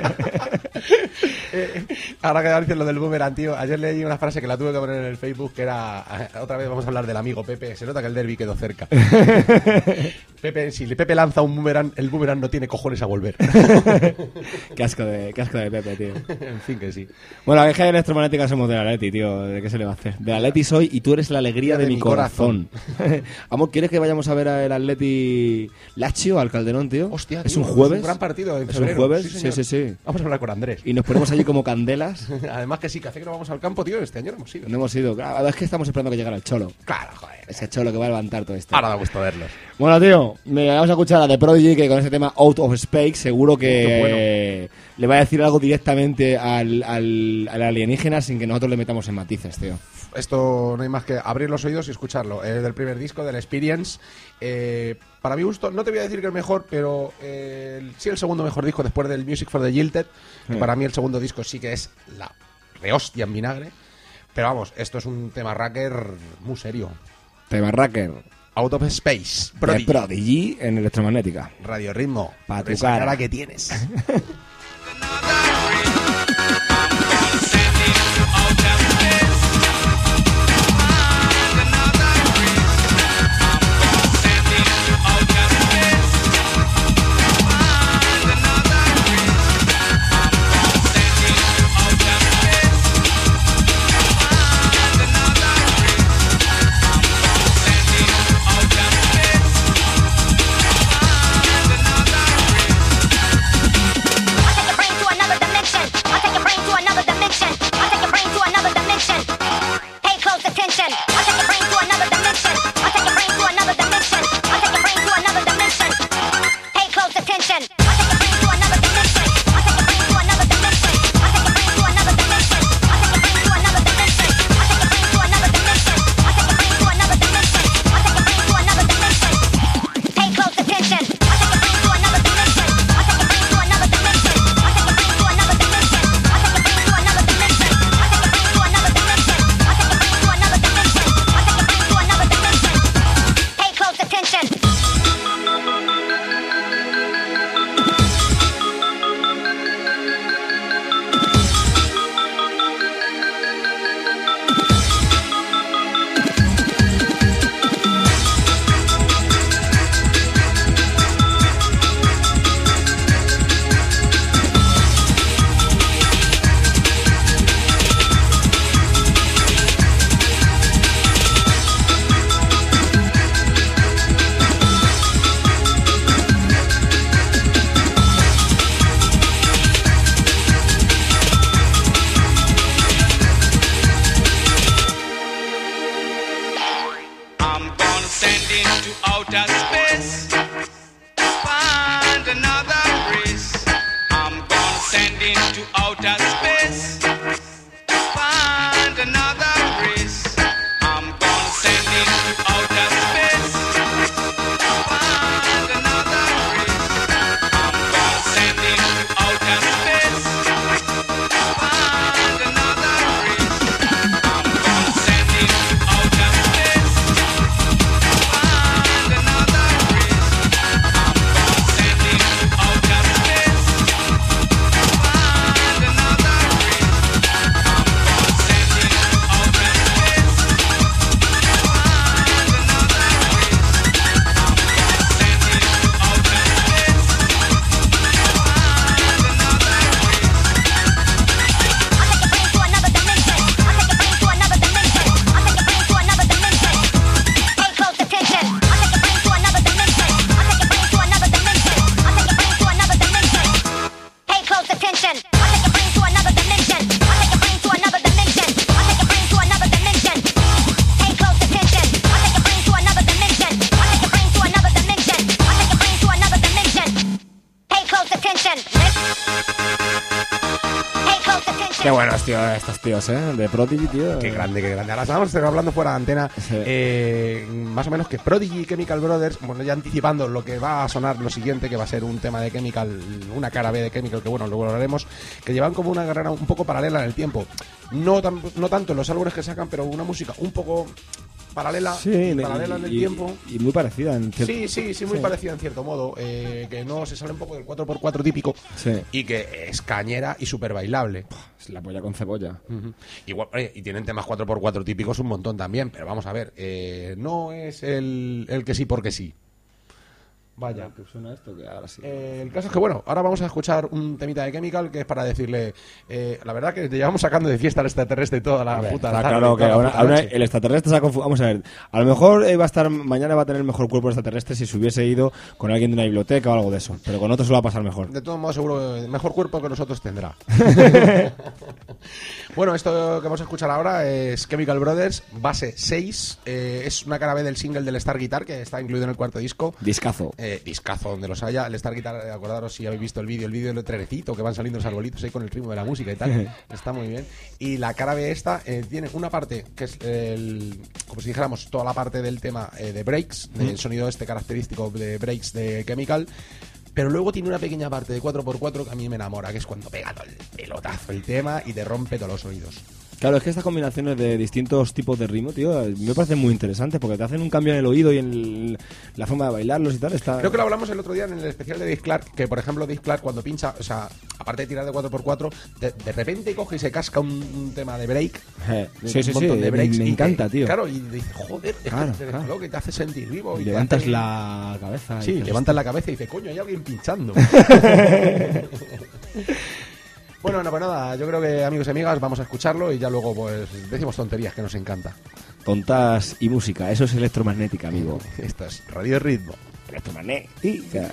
Eh, ahora que dices lo del boomerang, tío, ayer leí una frase que la tuve que poner en el Facebook que era, otra vez vamos a hablar del amigo Pepe, se nota que el derbi quedó cerca. Pepe, si Pepe lanza un boomerang, el boomerang no tiene cojones a volver. Qué asco de, qué asco de Pepe, tío. En fin, que sí. Bueno, la queja electromagnética somos del Atleti, tío. ¿De qué se le va a hacer? Del Atleti soy y tú eres la alegría de, mi corazón. Amor, ¿quieres que vayamos a ver al Atleti Lazio, al Calderón, tío? Hostia, ¿Es tío, un jueves? Es un gran partido en ¿Es febrero. un jueves? Sí, señor. Sí, sí, sí. Vamos a hablar con Andrés. Y nos ponemos allí como candelas. Además que sí, que hace que no vamos al campo, tío. Este año no hemos ido. No hemos ido. Claro, es que estamos esperando que llegara el Cholo. Claro, joder. Ese Cholo que va a levantar todo esto. Ahora da gusto verlos. Bueno, tío, me vamos a escuchar a The Prodigy, que con ese tema Out of Space seguro que Qué bueno. eh, le va a decir algo directamente al, al, al alienígena sin que nosotros le metamos en matices, tío. Esto no hay más que abrir los oídos y escucharlo. Es del primer disco, del Experience. Eh, para mi gusto, no te voy a decir que el mejor, pero eh, el- sí el segundo mejor disco después del Music for the Jilted. Que Sí. para mí el segundo disco sí que es la rehostia en vinagre. Pero vamos, esto es un tema racker muy serio. Tema Racker. Out of Space. The Prodigy. Prodigy en electromagnética. Radio Ritmo. Pa' Por tu esa cara. que tienes. Another attention. I'll take your brain to another dimension. I'll take your brain to another dimension. I'll take your brain to another dimension. Pay close attention. I'll take your brain to another dimension. I'll take your brain to another dimension. I'll take your brain to another dimension. Pay close attention. Pay close attention. Qué buenos, tío, estos tíos, ¿eh? De Prodigy, tío. Qué grande, qué grande. Ahora estamos hablando fuera de antena, Sí. eh, más o menos que Prodigy y Chemical Brothers, bueno, ya anticipando lo que va a sonar lo siguiente, que va a ser un tema de Chemical, una cara B de Chemical, que bueno, luego lo haremos, que llevan como una carrera un poco paralela en el tiempo. No, tan, no tanto en los álbumes que sacan, pero una música un poco paralela, Sí, paralela en el y, tiempo. y muy parecida en cierto... Sí, sí, sí, muy Sí. parecida en cierto modo, eh, que no se sale un poco del cuatro por cuatro típico Sí. y que es cañera y súper bailable. Es la polla con cebolla. Ujú. Igual, oye, y tienen temas cuatro por cuatro típicos un montón también, pero vamos a ver, eh, no es el, el que sí porque sí. Vaya. ¿Qué suena esto? Que ahora sí. Eh, el caso es que, bueno, ahora vamos a escuchar un temita de Chemical que es para decirle, eh, la verdad que te llevamos sacando de fiesta al extraterrestre toda la Hombre, puta está tarde, claro que toda la ahora, puta ahora noche. el extraterrestre se ha confundido. Vamos a ver, a lo mejor eh, va a estar mañana va a tener el mejor cuerpo el extraterrestre si se hubiese ido con alguien de una biblioteca o algo de eso, pero con otro se lo va a pasar mejor. De todos modos, seguro que mejor cuerpo que nosotros tendrá. Bueno, esto que vamos a escuchar ahora es Chemical Brothers, base seis. Eh, es una cara B del single del Star Guitar, que está incluido en el cuarto disco. Discazo. Eh, discazo donde los haya. El Star Guitar, eh, acordaros si habéis visto el vídeo, el vídeo del trenecito, que van saliendo los arbolitos ahí con el ritmo de la música y tal. Está muy bien. Y la cara B esta eh, tiene una parte que es el, como si dijéramos, toda la parte del tema eh, de breaks, del sonido este característico de breaks de Chemical. Pero luego tiene una pequeña parte de cuatro por cuatro que a mí me enamora, que es cuando pega todo el pelotazo el tema y te rompe todos los oídos. Claro, es que estas combinaciones de distintos tipos de ritmo, tío, me parecen muy interesantes porque te hacen un cambio en el oído y en el- la forma de bailarlos y tal. Está... Creo que lo hablamos el otro día en el especial de Dave Clark, que por ejemplo Dave Clark cuando pincha, o sea, aparte de tirar de cuatro por cuatro, de, de repente coge y se casca un, un tema de break. Eh, un sí, sí, sí, montón de me, breaks me y encanta, te- tío. Claro, y dices, joder, es Claro, que te, claro. lo que te hace sentir vivo. Y Y te levantas hace- la cabeza. y Sí, dices, levantas la cabeza y dices, coño, hay alguien pinchando. Bueno, no, pues nada, yo creo que amigos y amigas vamos a escucharlo y ya luego pues decimos tonterías que nos encanta. Tontas y música, eso es electromagnética, amigo. Esto es Radio Ritmo. Electromagnética.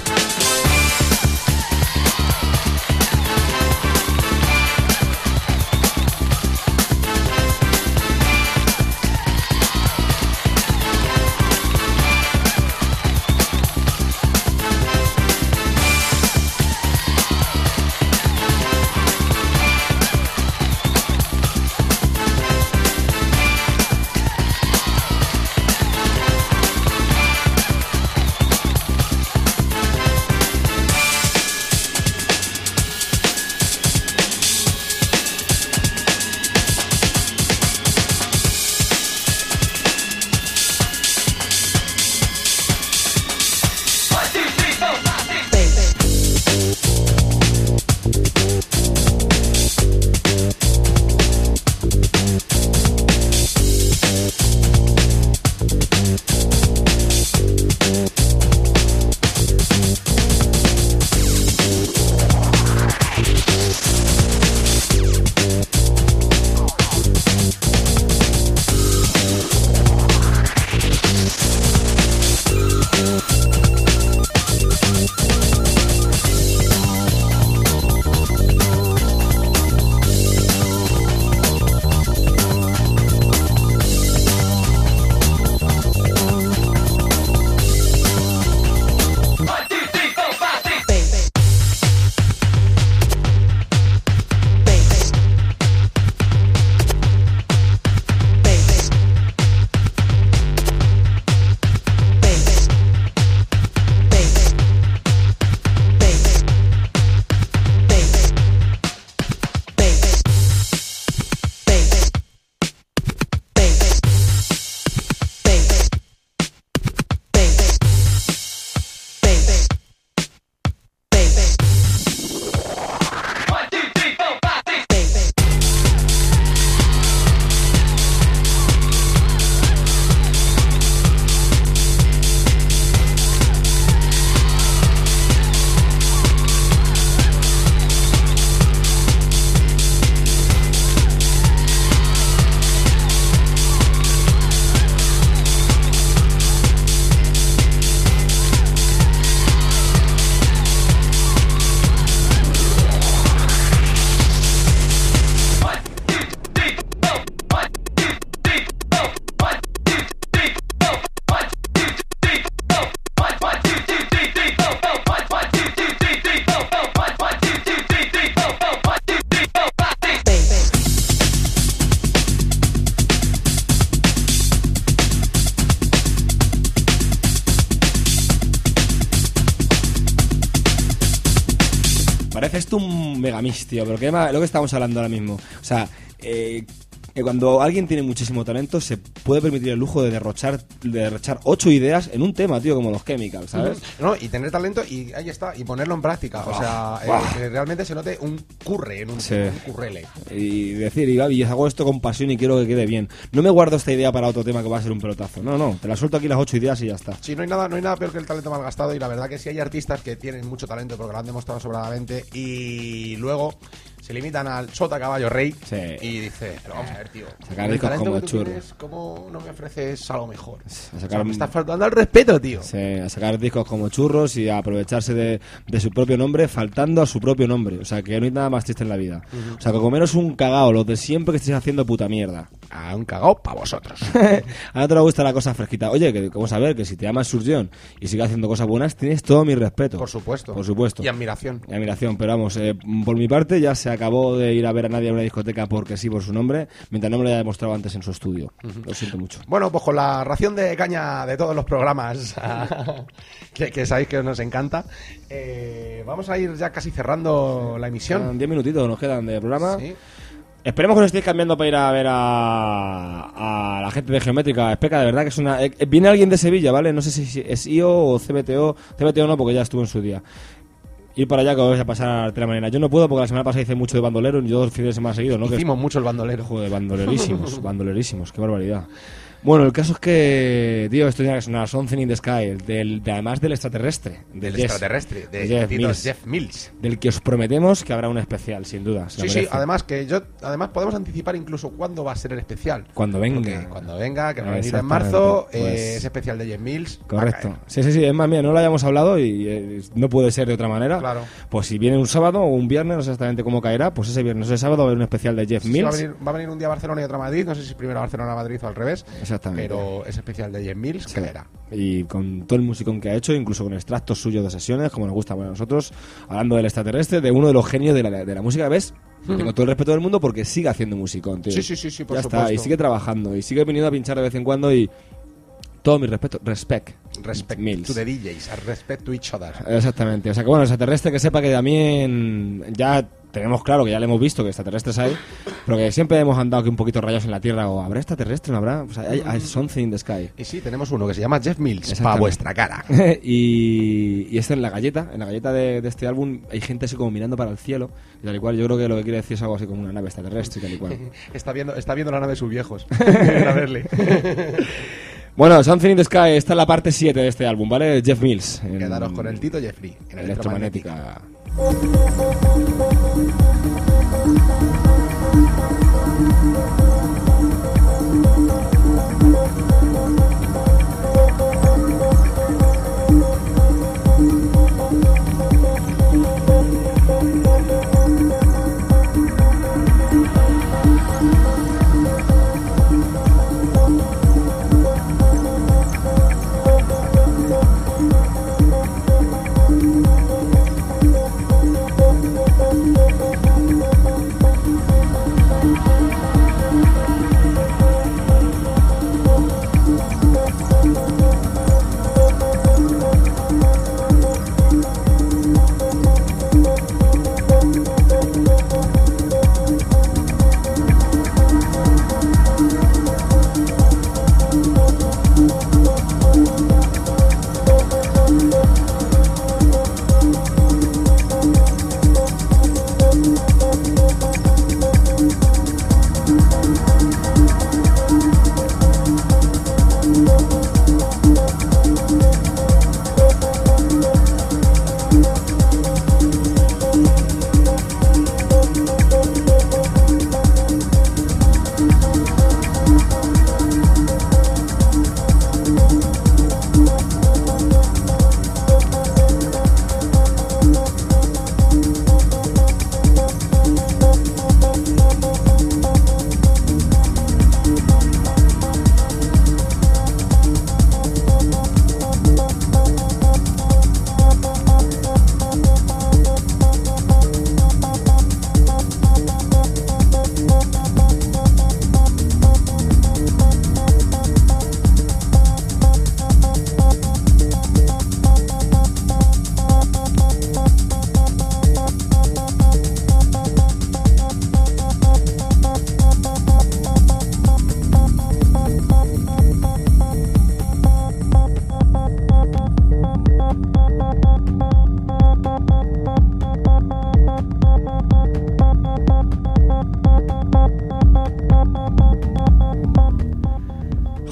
Baby. pareces tú un megamix, tío, pero que ma- lo que estamos hablando ahora mismo. O sea, eh, que cuando alguien tiene muchísimo talento se puede permitir el lujo de derrochar de derrochar ocho ideas en un tema, tío, como los Chemicals, ¿sabes? No, y tener talento y ahí está, y ponerlo en práctica. O sea, eh, que realmente se note un curre en un, Sí. un currele. Y decir, y, y hago esto con pasión y quiero que quede bien. No me guardo esta idea para otro tema que va a ser un pelotazo. No, no, te la suelto aquí las ocho ideas y ya está. Sí, no hay nada, no hay nada peor que el talento malgastado, y la verdad que sí hay artistas que tienen mucho talento porque lo han demostrado sobradamente y luego se limitan al sota caballo rey Sí. y dice, pero vamos a ver, tío, Sacar con el discos talento como que tú churros. tienes, ¿cómo no me ofreces algo mejor? A O sacar sea, me un- estás faltando al respeto, tío. Sí, a sacar discos como churros y a aprovecharse de, de su propio nombre, faltando a su propio nombre. O sea, que no hay nada más triste en la vida. O sea, que comeros un cagao, los de siempre que estéis haciendo puta mierda. A un cagao para vosotros. A no te le gusta la cosa fresquita. Oye, que vamos a ver, que si te llamas Surgeon y sigues haciendo cosas buenas, tienes todo mi respeto. Por supuesto. Por supuesto. Y admiración. Y admiración, pero vamos, eh, por mi parte ya se acabó de ir a ver a nadie a una discoteca porque sí, por su nombre, mientras no me lo haya demostrado antes en su estudio. Lo siento mucho. Bueno, pues con la ración de caña de todos los programas que, que sabéis que nos encanta, eh, vamos a ir ya casi cerrando la emisión. Quedan diez minutitos nos quedan de programa. Sí. Esperemos que no estéis cambiando para ir a ver a, a la gente de Geométrica. Especa, de verdad que es una... eh, viene alguien de Sevilla, ¿vale? No sé si es I O o C B T O. C B T O no, porque ya estuvo en su día. Ir para allá que os vais a pasar de la manera. Yo no puedo porque la semana pasada hice mucho de bandolero y yo dos fines de semana seguidos, ¿no? Que es- Hicimos mucho el bandolero. Joder, bandolerísimos, bandolerísimos, qué barbaridad. Bueno, el caso es que, tío, esto tiene que sonar Something in the Sky, del, de, además del extraterrestre. Del Yes, extraterrestre, de, de Jeff Tito Mills, Jeff Mills. del que os prometemos que habrá un especial, sin duda. se lo Sí, sí, merece. además que yo, además podemos anticipar incluso cuándo va a ser el especial. Cuando venga. Porque cuando venga, que va a venir en Exactamente, marzo, pues- eh, ese especial de Jeff Mills. va a Correcto. caer. Sí, sí, sí, es más, mira, no lo hayamos hablado y eh, no puede ser de otra manera. Claro. Pues si viene un sábado o un viernes, no sé exactamente cómo caerá, pues ese viernes o ese sábado va a haber un especial de Jeff Sí, va, a Mills. venir, va a venir un día a Barcelona y otro a Madrid. No sé si primero a Barcelona a Madrid o al revés. Exactamente. Pero ese especial de Jeff Mills Sí. caerá. Y con todo el musicón que ha hecho, incluso con extractos suyos de sesiones, como nos gusta a nosotros, hablando del extraterrestre, de uno de los genios de la, de la música, ¿ves? Tengo todo el respeto del mundo porque sigue haciendo musicón, tío. Sí, sí, sí, sí, por ya supuesto. está, y sigue trabajando, y sigue viniendo a pinchar de vez en cuando y todo mi respeto, respect. Respect Mills. to the D Js, a respect to each other. Exactamente, o sea que bueno, el extraterrestre que sepa que también ya tenemos claro que ya le hemos visto que extraterrestres hay, pero que siempre hemos andado aquí un poquito rayados en la Tierra, o ¿habrá extraterrestre? ¿No habrá? O sea, hay, hay something in the sky. Y sí, tenemos uno que se llama Jeff Mills, Exactamente. para vuestra cara. y, y esto en la galleta, en la galleta de, de este álbum hay gente así como mirando para el cielo, y tal y cual, yo creo que lo que quiere decir es algo así como una nave extraterrestre y tal y cual. Está viendo, está viendo la nave de sus viejos. Vienen a verle. Bueno, Something in the Sky, esta es la parte siete de este álbum, ¿vale? Jeff Mills. en- Quedaros con el Tito Jeffrey en Electromagnética. Thank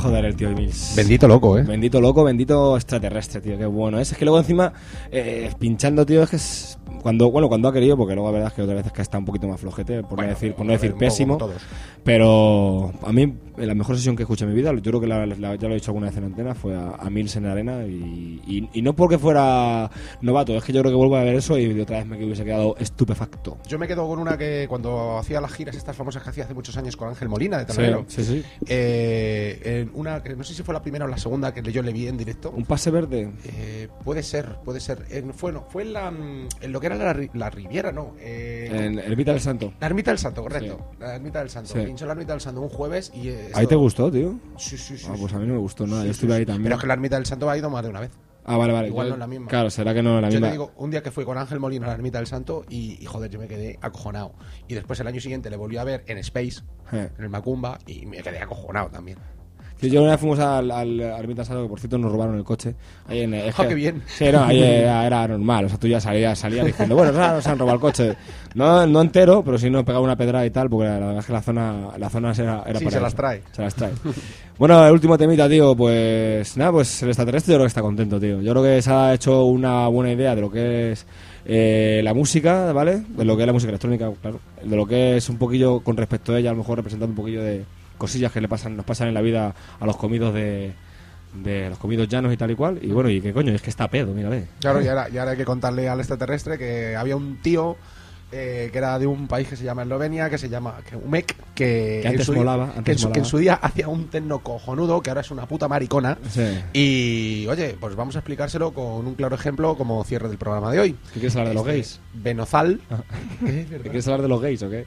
Joder, el tío Mills. Bendito loco, ¿eh? Bendito loco, bendito extraterrestre, tío, qué bueno es. Es que luego encima, eh, pinchando, tío, es que es... Cuando, bueno, cuando ha querido, porque luego la verdad es que otras veces que está un poquito más flojete, por Bueno, no decir, por a no decir ver, un poco pésimo. como todos. Pero a mí, la mejor sesión que escuché en mi vida, yo creo que la, la- ya lo he dicho alguna vez en antena, fue a, a Mills en la arena. Y, y, y no porque fuera novato, es que yo creo que vuelvo a ver eso y otra vez me hubiese quedado estupefacto. Yo me quedo con una que cuando hacía las giras estas famosas que hacía hace muchos años con Ángel Molina de Sí, Talavero, sí, sí. eh, en una que no sé si fue la primera o la segunda que yo le vi en directo. Un pase verde. Eh, puede ser, puede ser. En, fue, no, fue en, la, en lo que era la, ri- la Riviera, ¿no? Eh, En Ermita del Santo. La Ermita del Santo, correcto. La Ermita del Santo. Sí. Pinchó la Ermita del Santo un jueves y... eh, ¿Ahí esto- te gustó, tío? Sí, sí, sí. Ah, sí. pues a mí no me gustó nada, Sí, yo sí, estuve sí. ahí también. Pero es que la Ermita del Santo ha ido más de una vez. Ah, vale, vale. Igual Yo- no es la misma. Claro, será que no es la Yo misma. te digo, un día que fui con Ángel Molina a la Ermita del Santo y, y, joder, yo me quedé acojonado. Y después el año siguiente le volví a ver en Space, Eh. en el Macumba, y me quedé acojonado también. Sí, yo una vez fuimos al, al, al Ermita del Santo, que por cierto nos robaron el coche. Ahí en, es Ah, que- qué bien. Sí, no, ahí era, era normal. O sea, tú ya salías, salías diciendo, bueno, ahora nos han robado el coche. No, no entero, pero sí nos pegaba una pedrada y tal, porque la verdad es que la zona, la zona era, era Sí, para se eso. las trae. Se las trae. Bueno, el último temita, tío, pues nada, pues el extraterrestre yo creo que está contento, tío. Yo creo que se ha hecho una buena idea de lo que es eh, la música, ¿vale? De lo que es la música electrónica, claro. De lo que es un poquillo con respecto a ella, a lo mejor representando un poquillo de cosillas que le pasan, nos pasan en la vida a los comidos de, de los comidos llanos y tal y cual. Y bueno, y qué coño, es que está pedo, mírale. Claro, y ahora, y ahora hay que contarle al extraterrestre que había un tío eh, que era de un país que se llama Eslovenia, que se llama que, Umek, que, Que antes en su día- molaba, que antes en su, que molaba. en su día hacía un tecno cojonudo, que ahora es una puta maricona. Sí. Y, oye, pues vamos a explicárselo con un claro ejemplo como cierre del programa de hoy. ¿Qué quieres hablar de los Este, gays? Benozal. ¿Qué? ¿Qué quieres hablar de los gays o qué?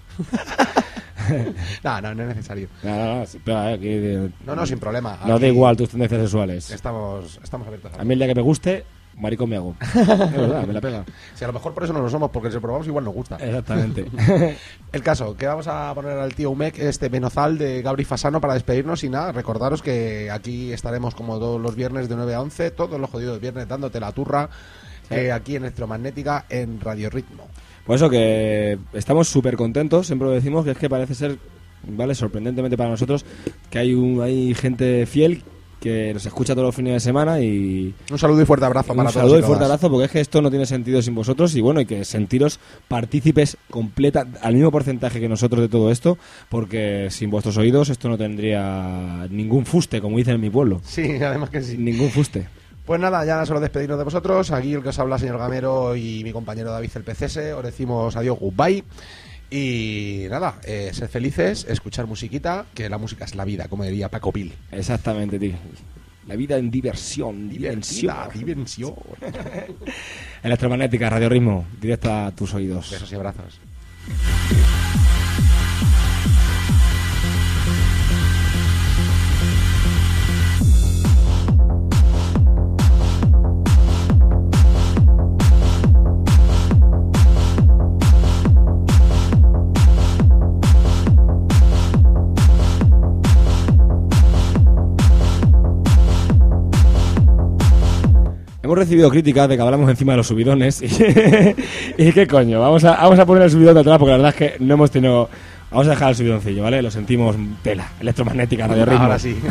No, no, no es necesario. No, no, no, sí, pero, eh, aquí, eh, No, no, sin problema. no da Aquí igual tus tendencias sexuales. Estamos, estamos abiertos a A mí el día que me guste, maricón me hago. Es verdad, me la pega. Si a lo mejor por eso no lo somos, porque si lo probamos igual nos gusta. Exactamente. El caso, que vamos a poner al tío Umek, este Benozal de Gabri Fasano para despedirnos y nada, recordaros que aquí estaremos como todos los viernes de nueve a once, todos los jodidos viernes dándote la turra, eh, aquí en Electromagnética en Radio Ritmo. Por eso que estamos súper contentos, siempre lo decimos, que es que parece ser, vale, sorprendentemente para nosotros, que hay un, hay gente fiel que nos escucha todos los fines de semana y Un saludo y fuerte abrazo para un todos. saludo y todas. fuerte abrazo, porque es que esto no tiene sentido sin vosotros y bueno, y que sentiros partícipes completa al mismo porcentaje que nosotros de todo esto, porque sin vuestros oídos esto no tendría ningún fuste, como dicen en mi pueblo. Sí, además que sí. Ningún fuste. Pues nada, ya solo despedirnos de vosotros. Aquí el que os habla, señor Gamero, y mi compañero David el P C S. Os decimos adiós, goodbye. Y nada, eh, sed felices, escuchar musiquita, que la música es la vida, como diría Paco Pil. Exactamente, tío. La vida en diversión, diversión. Divertida, diversión. Electromagnética, Radio Ritmo, directa a tus oídos. Besos y abrazos. Hemos recibido críticas de que hablamos encima de los subidones y, y qué coño, vamos a, vamos a poner el subidón de atrás porque la verdad es que no hemos tenido... Vamos a dejar el subidoncillo, ¿vale? Lo sentimos, tela, Electromagnética, Radio Ritmo. Ahora sí.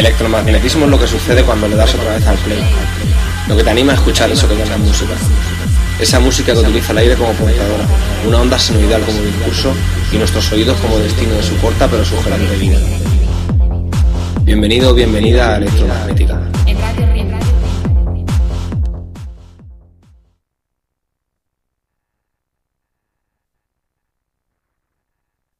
Electromagnetismo es lo que sucede cuando le das otra vez al play. Lo que te anima a escuchar eso que llaman música. Esa música que utiliza el aire como portadora, una onda senoidal como discurso y nuestros oídos como destino de su corta pero sugerente vida. Bienvenido o bienvenida a Electromagnética.